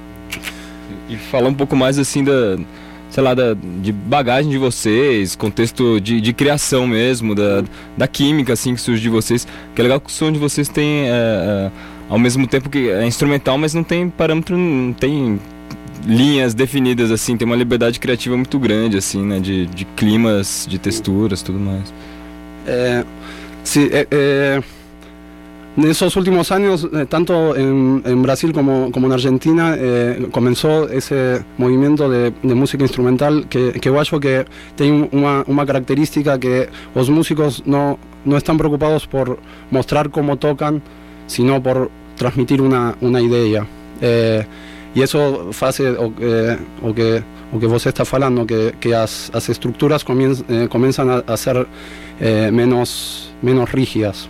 E falar um pouco mais assim da... sei lá, da, de bagagem de vocês, contexto de, de criação mesmo, da, da química assim que surge de vocês, que é legal que o som de vocês tem, é, é, ao mesmo tempo que é instrumental, mas não tem parâmetro, não tem linhas definidas assim, tem uma liberdade criativa muito grande assim, né, de, de climas, de texturas, tudo mais. É, sim, é, é... Nesses últimos anos, eh, tanto em, em Brasil como, como na Argentina, eh, começou esse movimento de, de música instrumental que, que eu acho que tem uma, uma característica que os músicos não, não estão preocupados por mostrar como tocam, sino por transmitir uma, uma ideia. Eh, e isso faz o, eh, o, que, o que você está falando, que, que as, as estruturas começam, eh, começam a, a ser eh, menos, menos rígidas.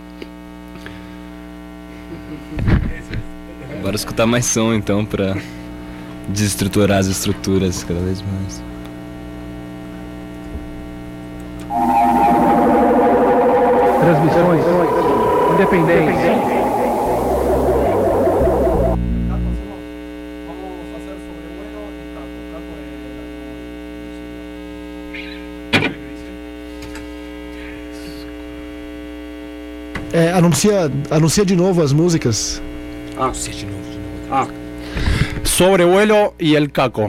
Bora escutar mais som então pra desestruturar as estruturas cada vez mais. Transmissões independentes. É, anuncia, anuncia de novo as músicas. Ah, sí, de nuevo, de nuevo. Ah. Sobrevuelo y El Caco.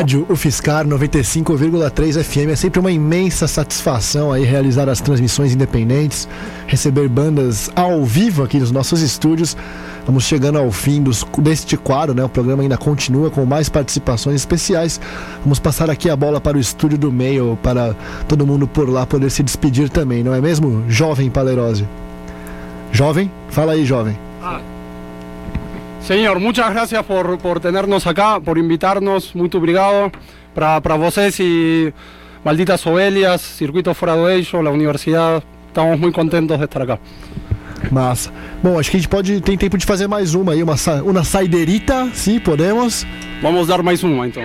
Rádio UFSCar noventa e cinco vírgula três F M. É sempre uma imensa satisfação aí realizar as transmissões independentes, receber bandas ao vivo aqui nos nossos estúdios. Vamos chegando ao fim dos, deste quadro, né? O programa ainda continua com mais participações especiais. Vamos passar aqui a bola para o estúdio do meio, para todo mundo por lá poder se despedir também, não é mesmo, jovem Palerose? Jovem? Fala aí, jovem. Ah. Señor, muchas gracias por, por tenernos acá, por invitarnos, muito obrigado para vocês e Malditas Ovelhas, Circuito Fora do Eixo, a universidade, estamos muito contentos de estar acá. Massa. Bom, acho que a gente pode, tem tempo de fazer mais uma aí, uma, uma saiderita, sim, podemos? Vamos dar mais uma então.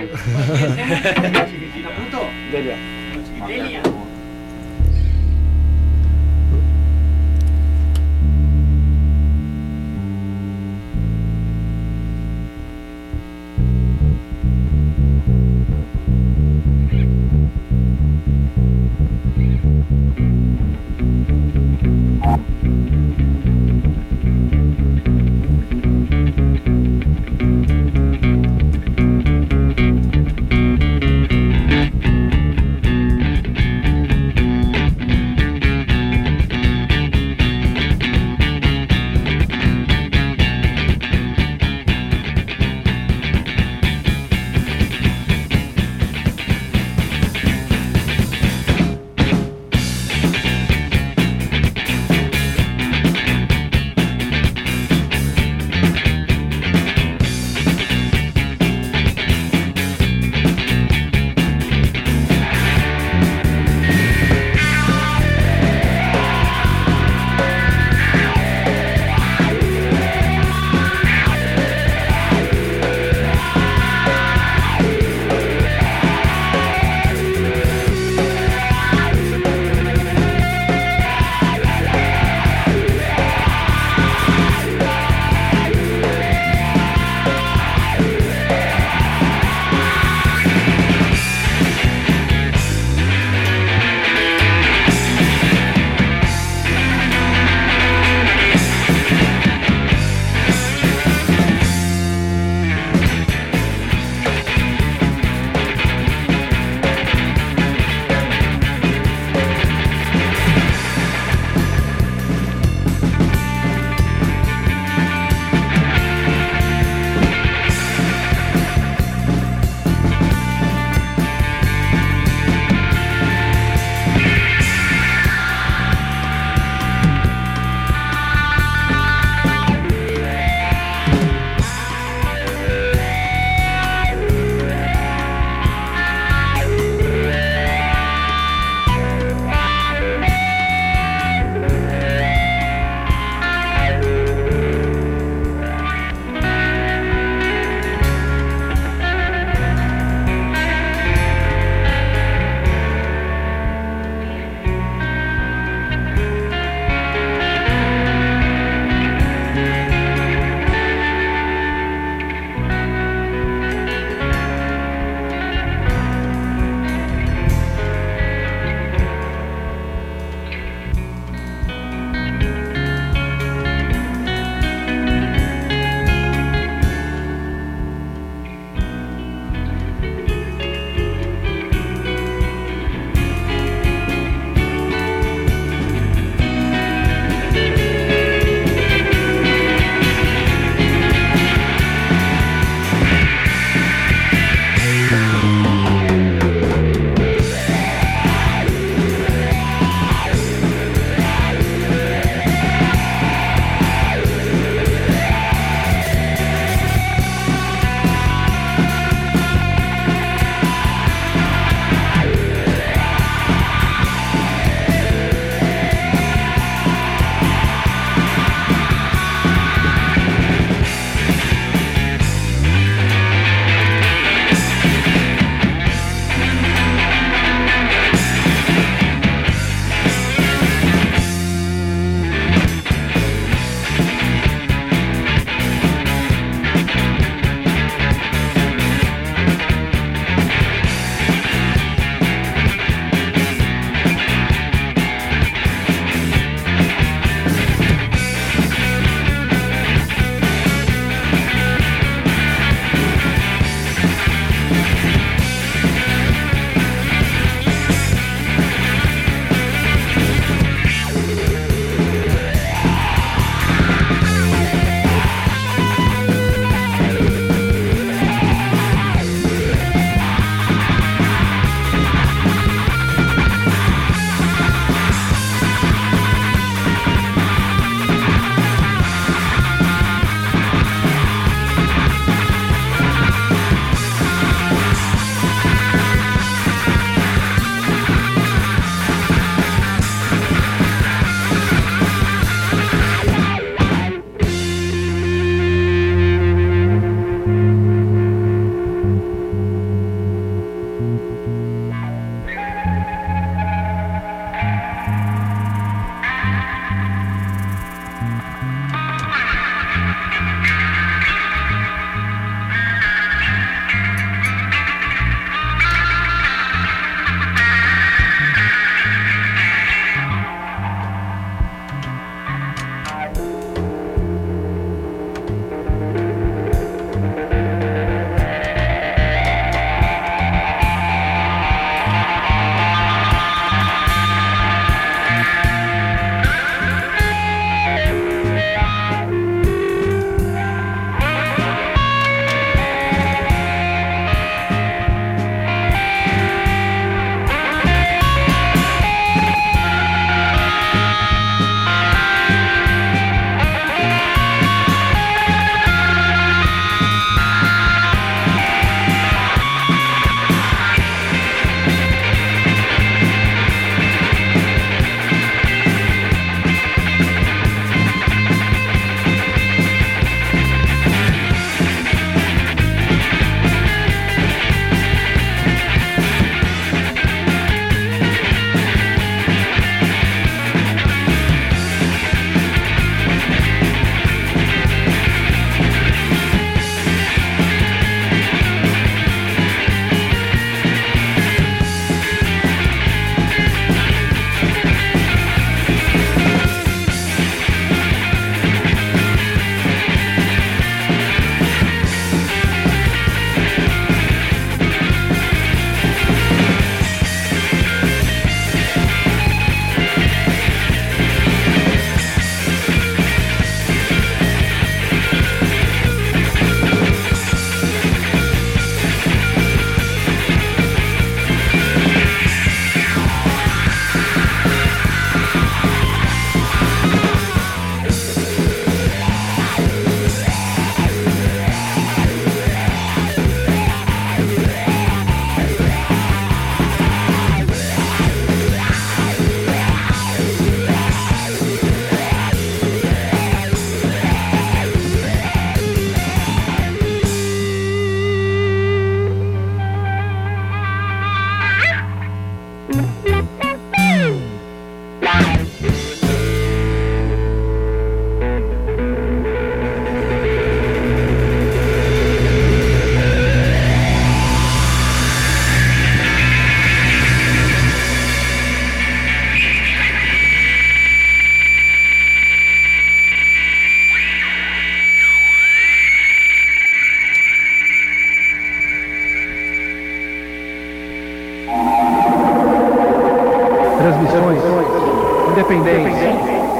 independência.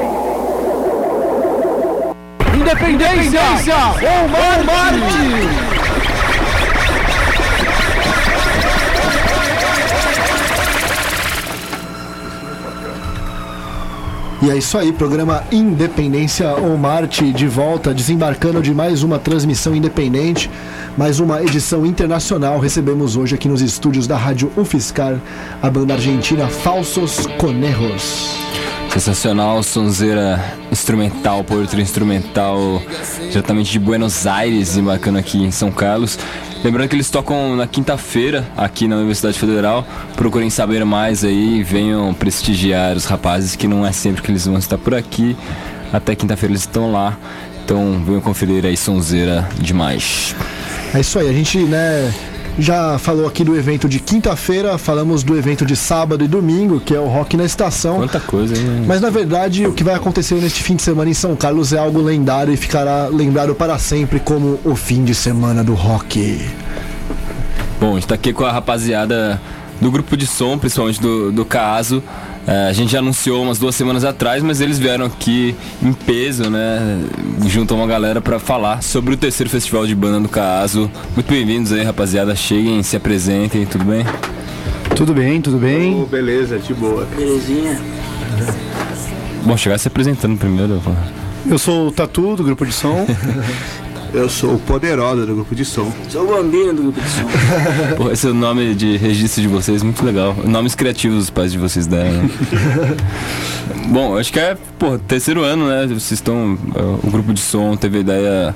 Independência ou Marte! E é isso aí, programa Independência ou Marte de volta, desembarcando de mais uma transmissão independente, mais uma edição internacional. Recebemos hoje aqui nos estúdios da Rádio UFSCar a banda argentina Falsos Conejos. Sensacional, sonzeira instrumental, porto instrumental, diretamente de Buenos Aires, embarcando aqui em São Carlos. Lembrando que eles tocam na quinta-feira aqui na Universidade Federal. Procurem saber mais aí, venham prestigiar os rapazes, que não é sempre que eles vão estar por aqui. Até quinta-feira eles estão lá, então venham conferir aí, sonzeira demais. É isso aí, a gente, né, já falou aqui do evento de quinta-feira, falamos do evento de sábado e domingo, que é o Rock na Estação. Quanta coisa, hein? Mas na verdade o que vai acontecer neste fim de semana em São Carlos é algo lendário e ficará lembrado para sempre como o fim de semana do rock. Bom, a gente tá aqui com a rapaziada do grupo de som, principalmente do, do Caso. É, a gente já anunciou umas duas semanas atrás, mas eles vieram aqui em peso, né, junto a uma galera para falar sobre o terceiro festival de banda do Caso. Muito bem-vindos aí, rapaziada. Cheguem, se apresentem, tudo bem? Tudo bem, tudo bem. Oh, beleza, de boa. Belezinha. Bom, chegar se apresentando primeiro. Eu sou o Tatu, do grupo de som. Eu sou o Poderosa do grupo de som. Sou o Bambino do grupo de som. Pô, esse é o nome de registro de vocês, muito legal. Nomes criativos os pais de vocês deram, né? Bom, acho que é, pô, terceiro ano, né? Vocês estão. O grupo de som teve a ideia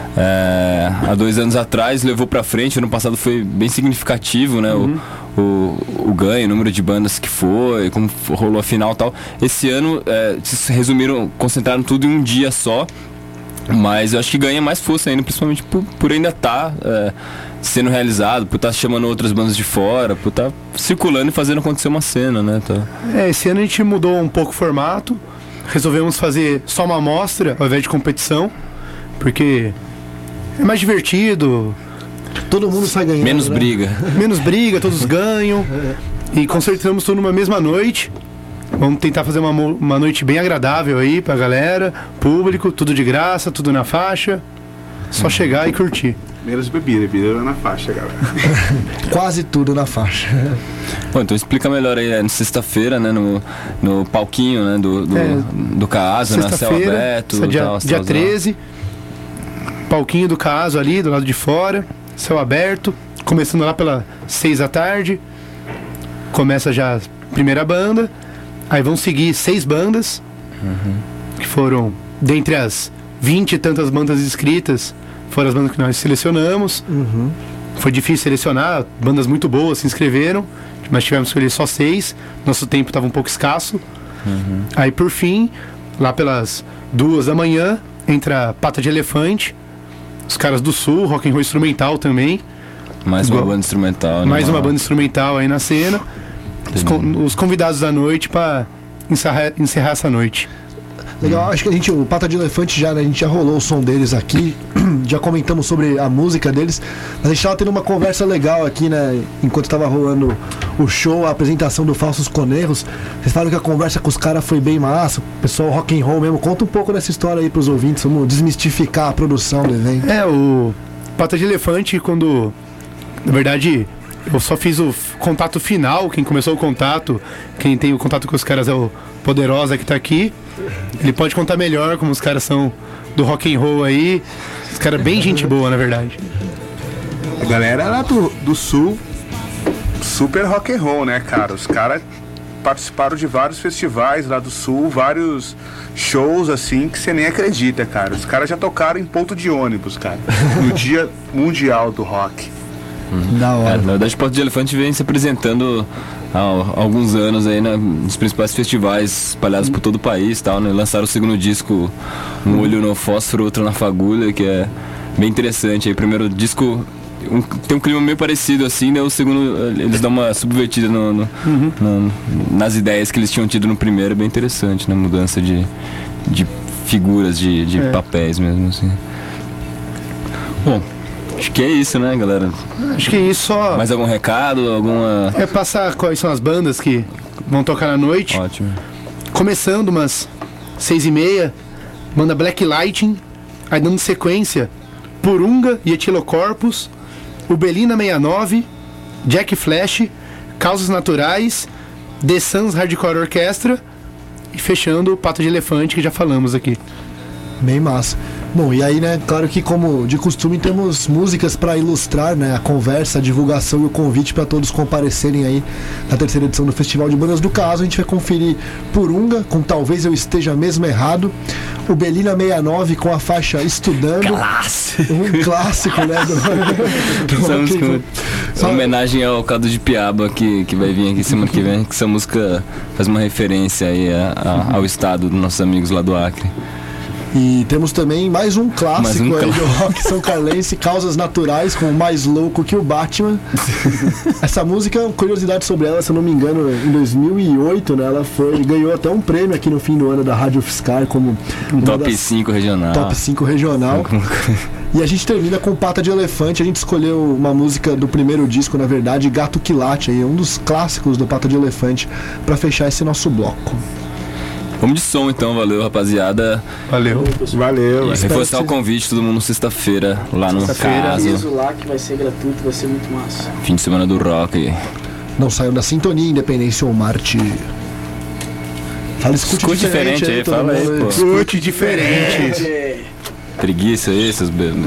é, há dois anos atrás, levou pra frente. Ano passado foi bem significativo, né? Uhum. O, o, o ganho, o número de bandas que foi, como rolou a final e tal. Esse ano, é, vocês resumiram, concentraram tudo em um dia só. Mas eu acho que ganha mais força ainda, principalmente por, por ainda estar tá, é, sendo realizado, por estar tá chamando outras bandas de fora, por estar tá circulando e fazendo acontecer uma cena, né? Tá. É, esse ano a gente mudou um pouco o formato, resolvemos fazer só uma amostra ao invés de competição, porque é mais divertido. Todo mundo sai ganhando. Menos né? briga. Menos briga, todos ganham. E concentramos tudo numa mesma noite. Vamos tentar fazer uma, uma noite bem agradável aí pra galera, público, tudo de graça, tudo na faixa. Só chegar e curtir. Menos bebida, bebida na faixa, galera. Quase tudo na faixa. Bom, então explica melhor aí, é, na sexta-feira, né, no, no palquinho, né, do, do, é, do Caso, né, céu aberto. Dia, tal, dia treze, palquinho do Caso ali, do lado de fora, céu aberto, começando lá pelas seis da tarde, começa já a primeira banda. Aí vão seguir seis bandas, uhum. que foram, dentre as vinte e tantas bandas inscritas, foram as bandas que nós selecionamos. Uhum. Foi difícil selecionar, bandas muito boas se inscreveram, mas tivemos que escolher só seis, nosso tempo estava um pouco escasso. Uhum. Aí por fim, lá pelas duas da manhã, entra Pata de Elefante, os caras do Sul, rock and roll instrumental também. Mais uma banda instrumental. Mais uma banda instrumental aí na cena. Os, con- os convidados da noite para encerrar, encerrar essa noite. Legal, acho que a gente, o Pata de Elefante já, né, a gente já rolou o som deles aqui, já comentamos sobre a música deles, mas a gente tava tendo uma conversa legal aqui, né, enquanto tava rolando o show, a apresentação do Falsos Conejos. Vocês falaram que a conversa com os caras foi bem massa, o pessoal rock and roll mesmo. Conta um pouco dessa história aí pros ouvintes, vamos desmistificar a produção do evento. É, o Pata de Elefante, quando, na verdade, eu só fiz o contato final, quem começou o contato, quem tem o contato com os caras é o Poderosa que tá aqui. Ele pode contar melhor como os caras são do rock and roll aí. Os caras bem gente boa, na verdade. A galera lá do, do Sul, super rock and roll, né, cara? Os caras participaram de vários festivais lá do Sul, vários shows assim que você nem acredita, cara. Os caras já tocaram em ponto de ônibus, cara, no Dia Mundial do Rock. Uhum. Da hora. É, na verdade, o Pata de Elefante vem se apresentando há alguns anos aí, né, nos principais festivais espalhados por todo o país, tal, né? Lançaram o segundo disco, Um Olho no Fósforo, Outro na Fagulha, que é bem interessante. Aí, o primeiro disco um, tem um clima meio parecido assim, né? O segundo eles dão uma subvertida no, no, uhum. no, nas ideias que eles tinham tido no primeiro, é bem interessante, né? Mudança de, de figuras, de, de é. papéis mesmo, assim. Bom, acho que é isso, né, galera? Acho que é isso só. Mais algum recado? Alguma. É passar quais são as bandas que vão tocar na noite. Ótimo. começando umas seis e meia, manda Black Lightning, aí dando sequência, Purunga e Etilocorpus, Ubelina sessenta e nove, Jack Flash, Causas Naturais, The Suns Hardcore Orchestra e fechando o Pato de Elefante, que já falamos aqui. Bem massa. Bom, e aí, né, claro que como de costume temos músicas para ilustrar, né, a conversa, a divulgação e o convite para todos comparecerem aí na terceira edição do Festival de Bandas do Caso. A gente vai conferir Purunga, com Talvez Eu Esteja Mesmo Errado, o Belina sessenta e nove com a faixa Estudando. Clássico! Um clássico, né? Do, do essa rock, música, só... uma homenagem ao Caldo de Piaba que, que vai vir aqui semana que vem, que essa música faz uma referência aí a, a, ao estado dos nossos amigos lá do Acre. E temos também mais um clássico mais um aí cl... do rock são carlense, Causas Naturais, com o Mais Louco que o Batman. Essa música, curiosidade sobre ela, se eu não me engano, em dois mil e oito, né, ela foi, ganhou até um prêmio aqui no fim do ano da Rádio Fiscar como top cinco regional. Top cinco regional. E a gente termina com Pata de Elefante. A gente escolheu uma música do primeiro disco, na verdade, Gato que Late, aí, um dos clássicos do Pata de Elefante, para fechar esse nosso bloco. Vamos de som então, valeu rapaziada. Valeu. Valeu. Reforçar o convite, todo mundo sexta-feira lá no Caso. Lá que vai ser gratuito, vai ser muito massa. Fim de semana do rock. Não saiam da sintonia, Independência ou Marte. Fala, escute, escute diferente, diferente aí, aí fala aí, pô. Escute diferente. É. Preguiça aí, seus bebês.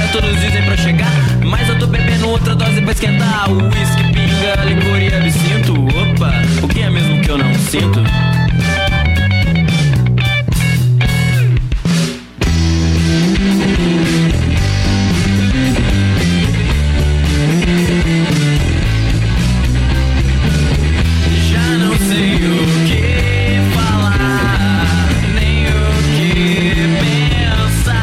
todos dizem pra eu chegar, mas eu tô bebendo outra dose pra esquentar. Whisky, pinga, licor e absinto. Opa, o que é mesmo que eu não sinto? Já não sei o que falar, nem o que pensar.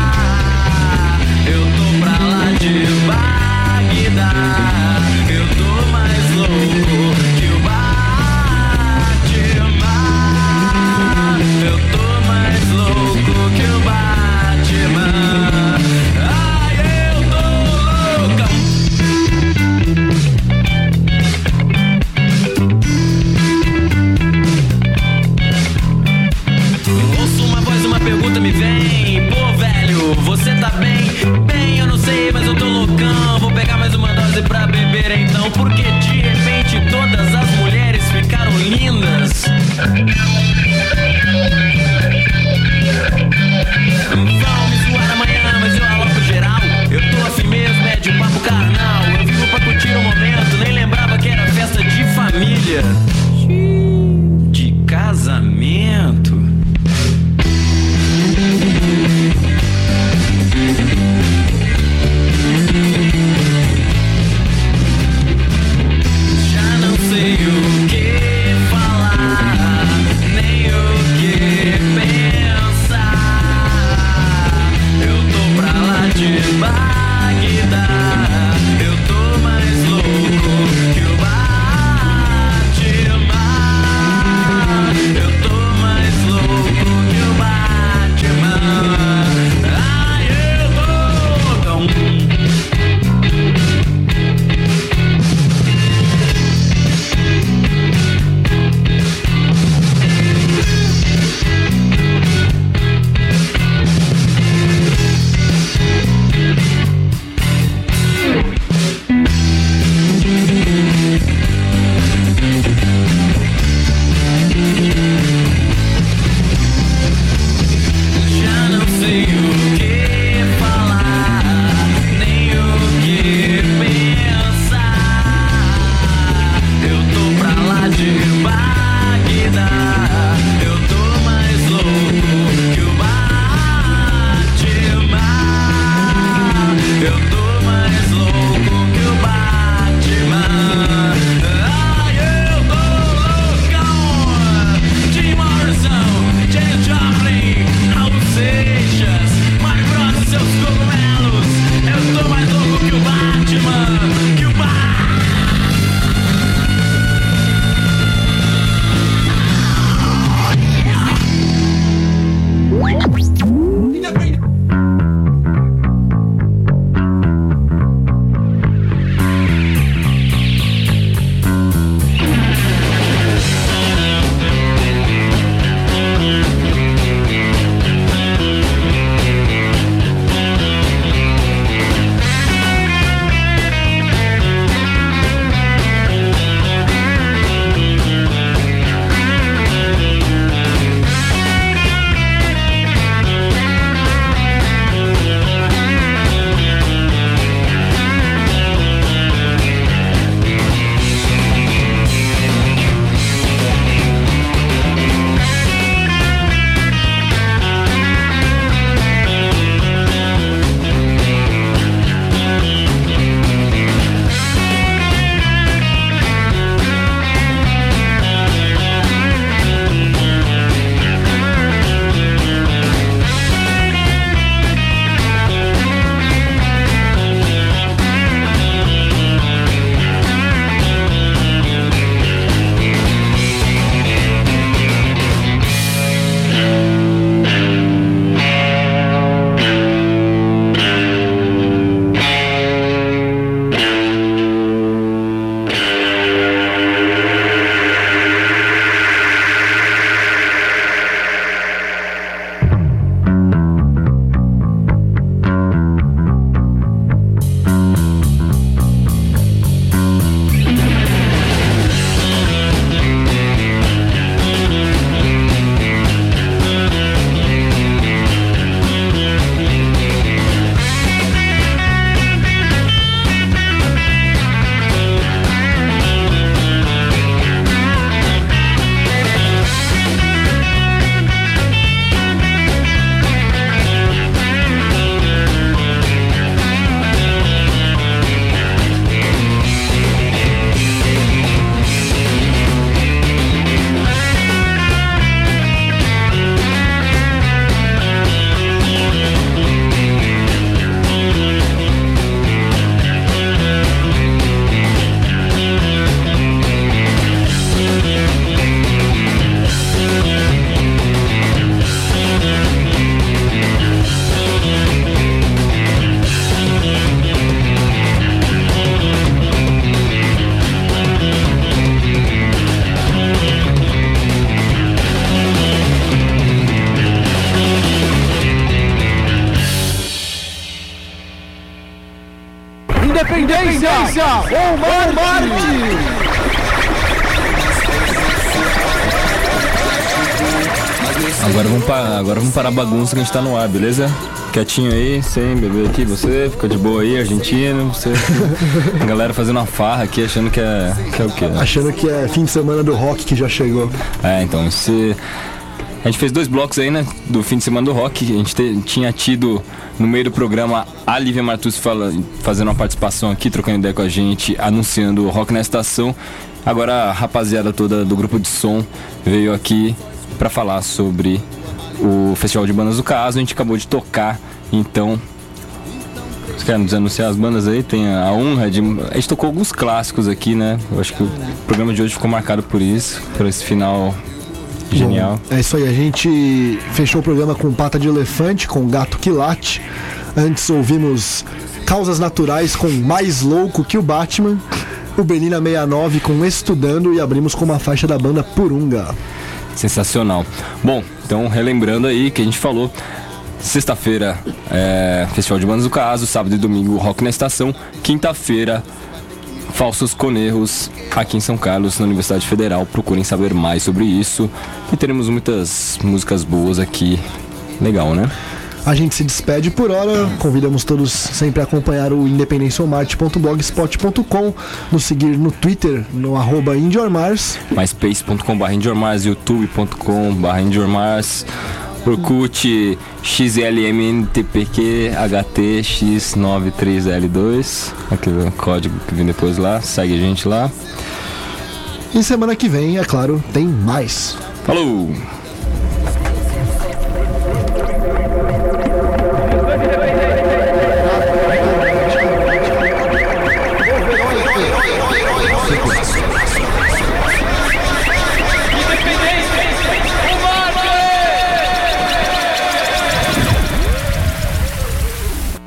Eu tô pra lá de Bagdá, eu tô mais louco que o Batman. Independência ou Marte! Agora vamos, pa- agora vamos parar a bagunça que a gente tá no ar, beleza? Quietinho aí, sem beber aqui, você fica de boa aí, argentino, você. A galera fazendo uma farra aqui, achando que é, que é o quê? Né? Achando que é fim de semana do rock que já chegou. É, então, esse. A gente fez dois blocos aí, né? Do fim de semana do rock. A gente te- tinha tido no meio do programa a Lívia Martus fala- fazendo uma participação aqui, trocando ideia com a gente, anunciando o Rock na Estação. Agora a rapaziada toda do grupo de som veio aqui pra falar sobre o Festival de Bandas do Caso. A gente acabou de tocar, então. Vocês querem nos anunciar as bandas aí? Tem a honra de. A gente tocou alguns clássicos aqui, né? Eu acho que o programa de hoje ficou marcado por isso, por esse final. Genial. Bom, é isso aí, a gente fechou o programa com Pata de Elefante, com Gato que Late. Antes ouvimos Causas Naturais com Mais Louco que o Batman, o Benina sessenta e nove com Estudando e abrimos com uma faixa da banda Purunga. Sensacional. Bom, então relembrando aí que a gente falou, sexta-feira é Festival de Bandas do Caso, sábado e domingo Rock na Estação, quinta-feira Falsos Conerros aqui em São Carlos, na Universidade Federal. Procurem saber mais sobre isso. E teremos muitas músicas boas aqui. Legal, né? A gente se despede por hora. Convidamos todos sempre a acompanhar o independenciomarte ponto blogspot ponto com, nos seguir no Twitter, no arroba Indiormars, myspace ponto com barra Indiormars, youtube ponto com barra Indiormars, Orkut X L M N T P Q H T X nove três L dois, aquele código que vem depois lá, segue a gente lá. E semana que vem, é claro, tem mais. Falou!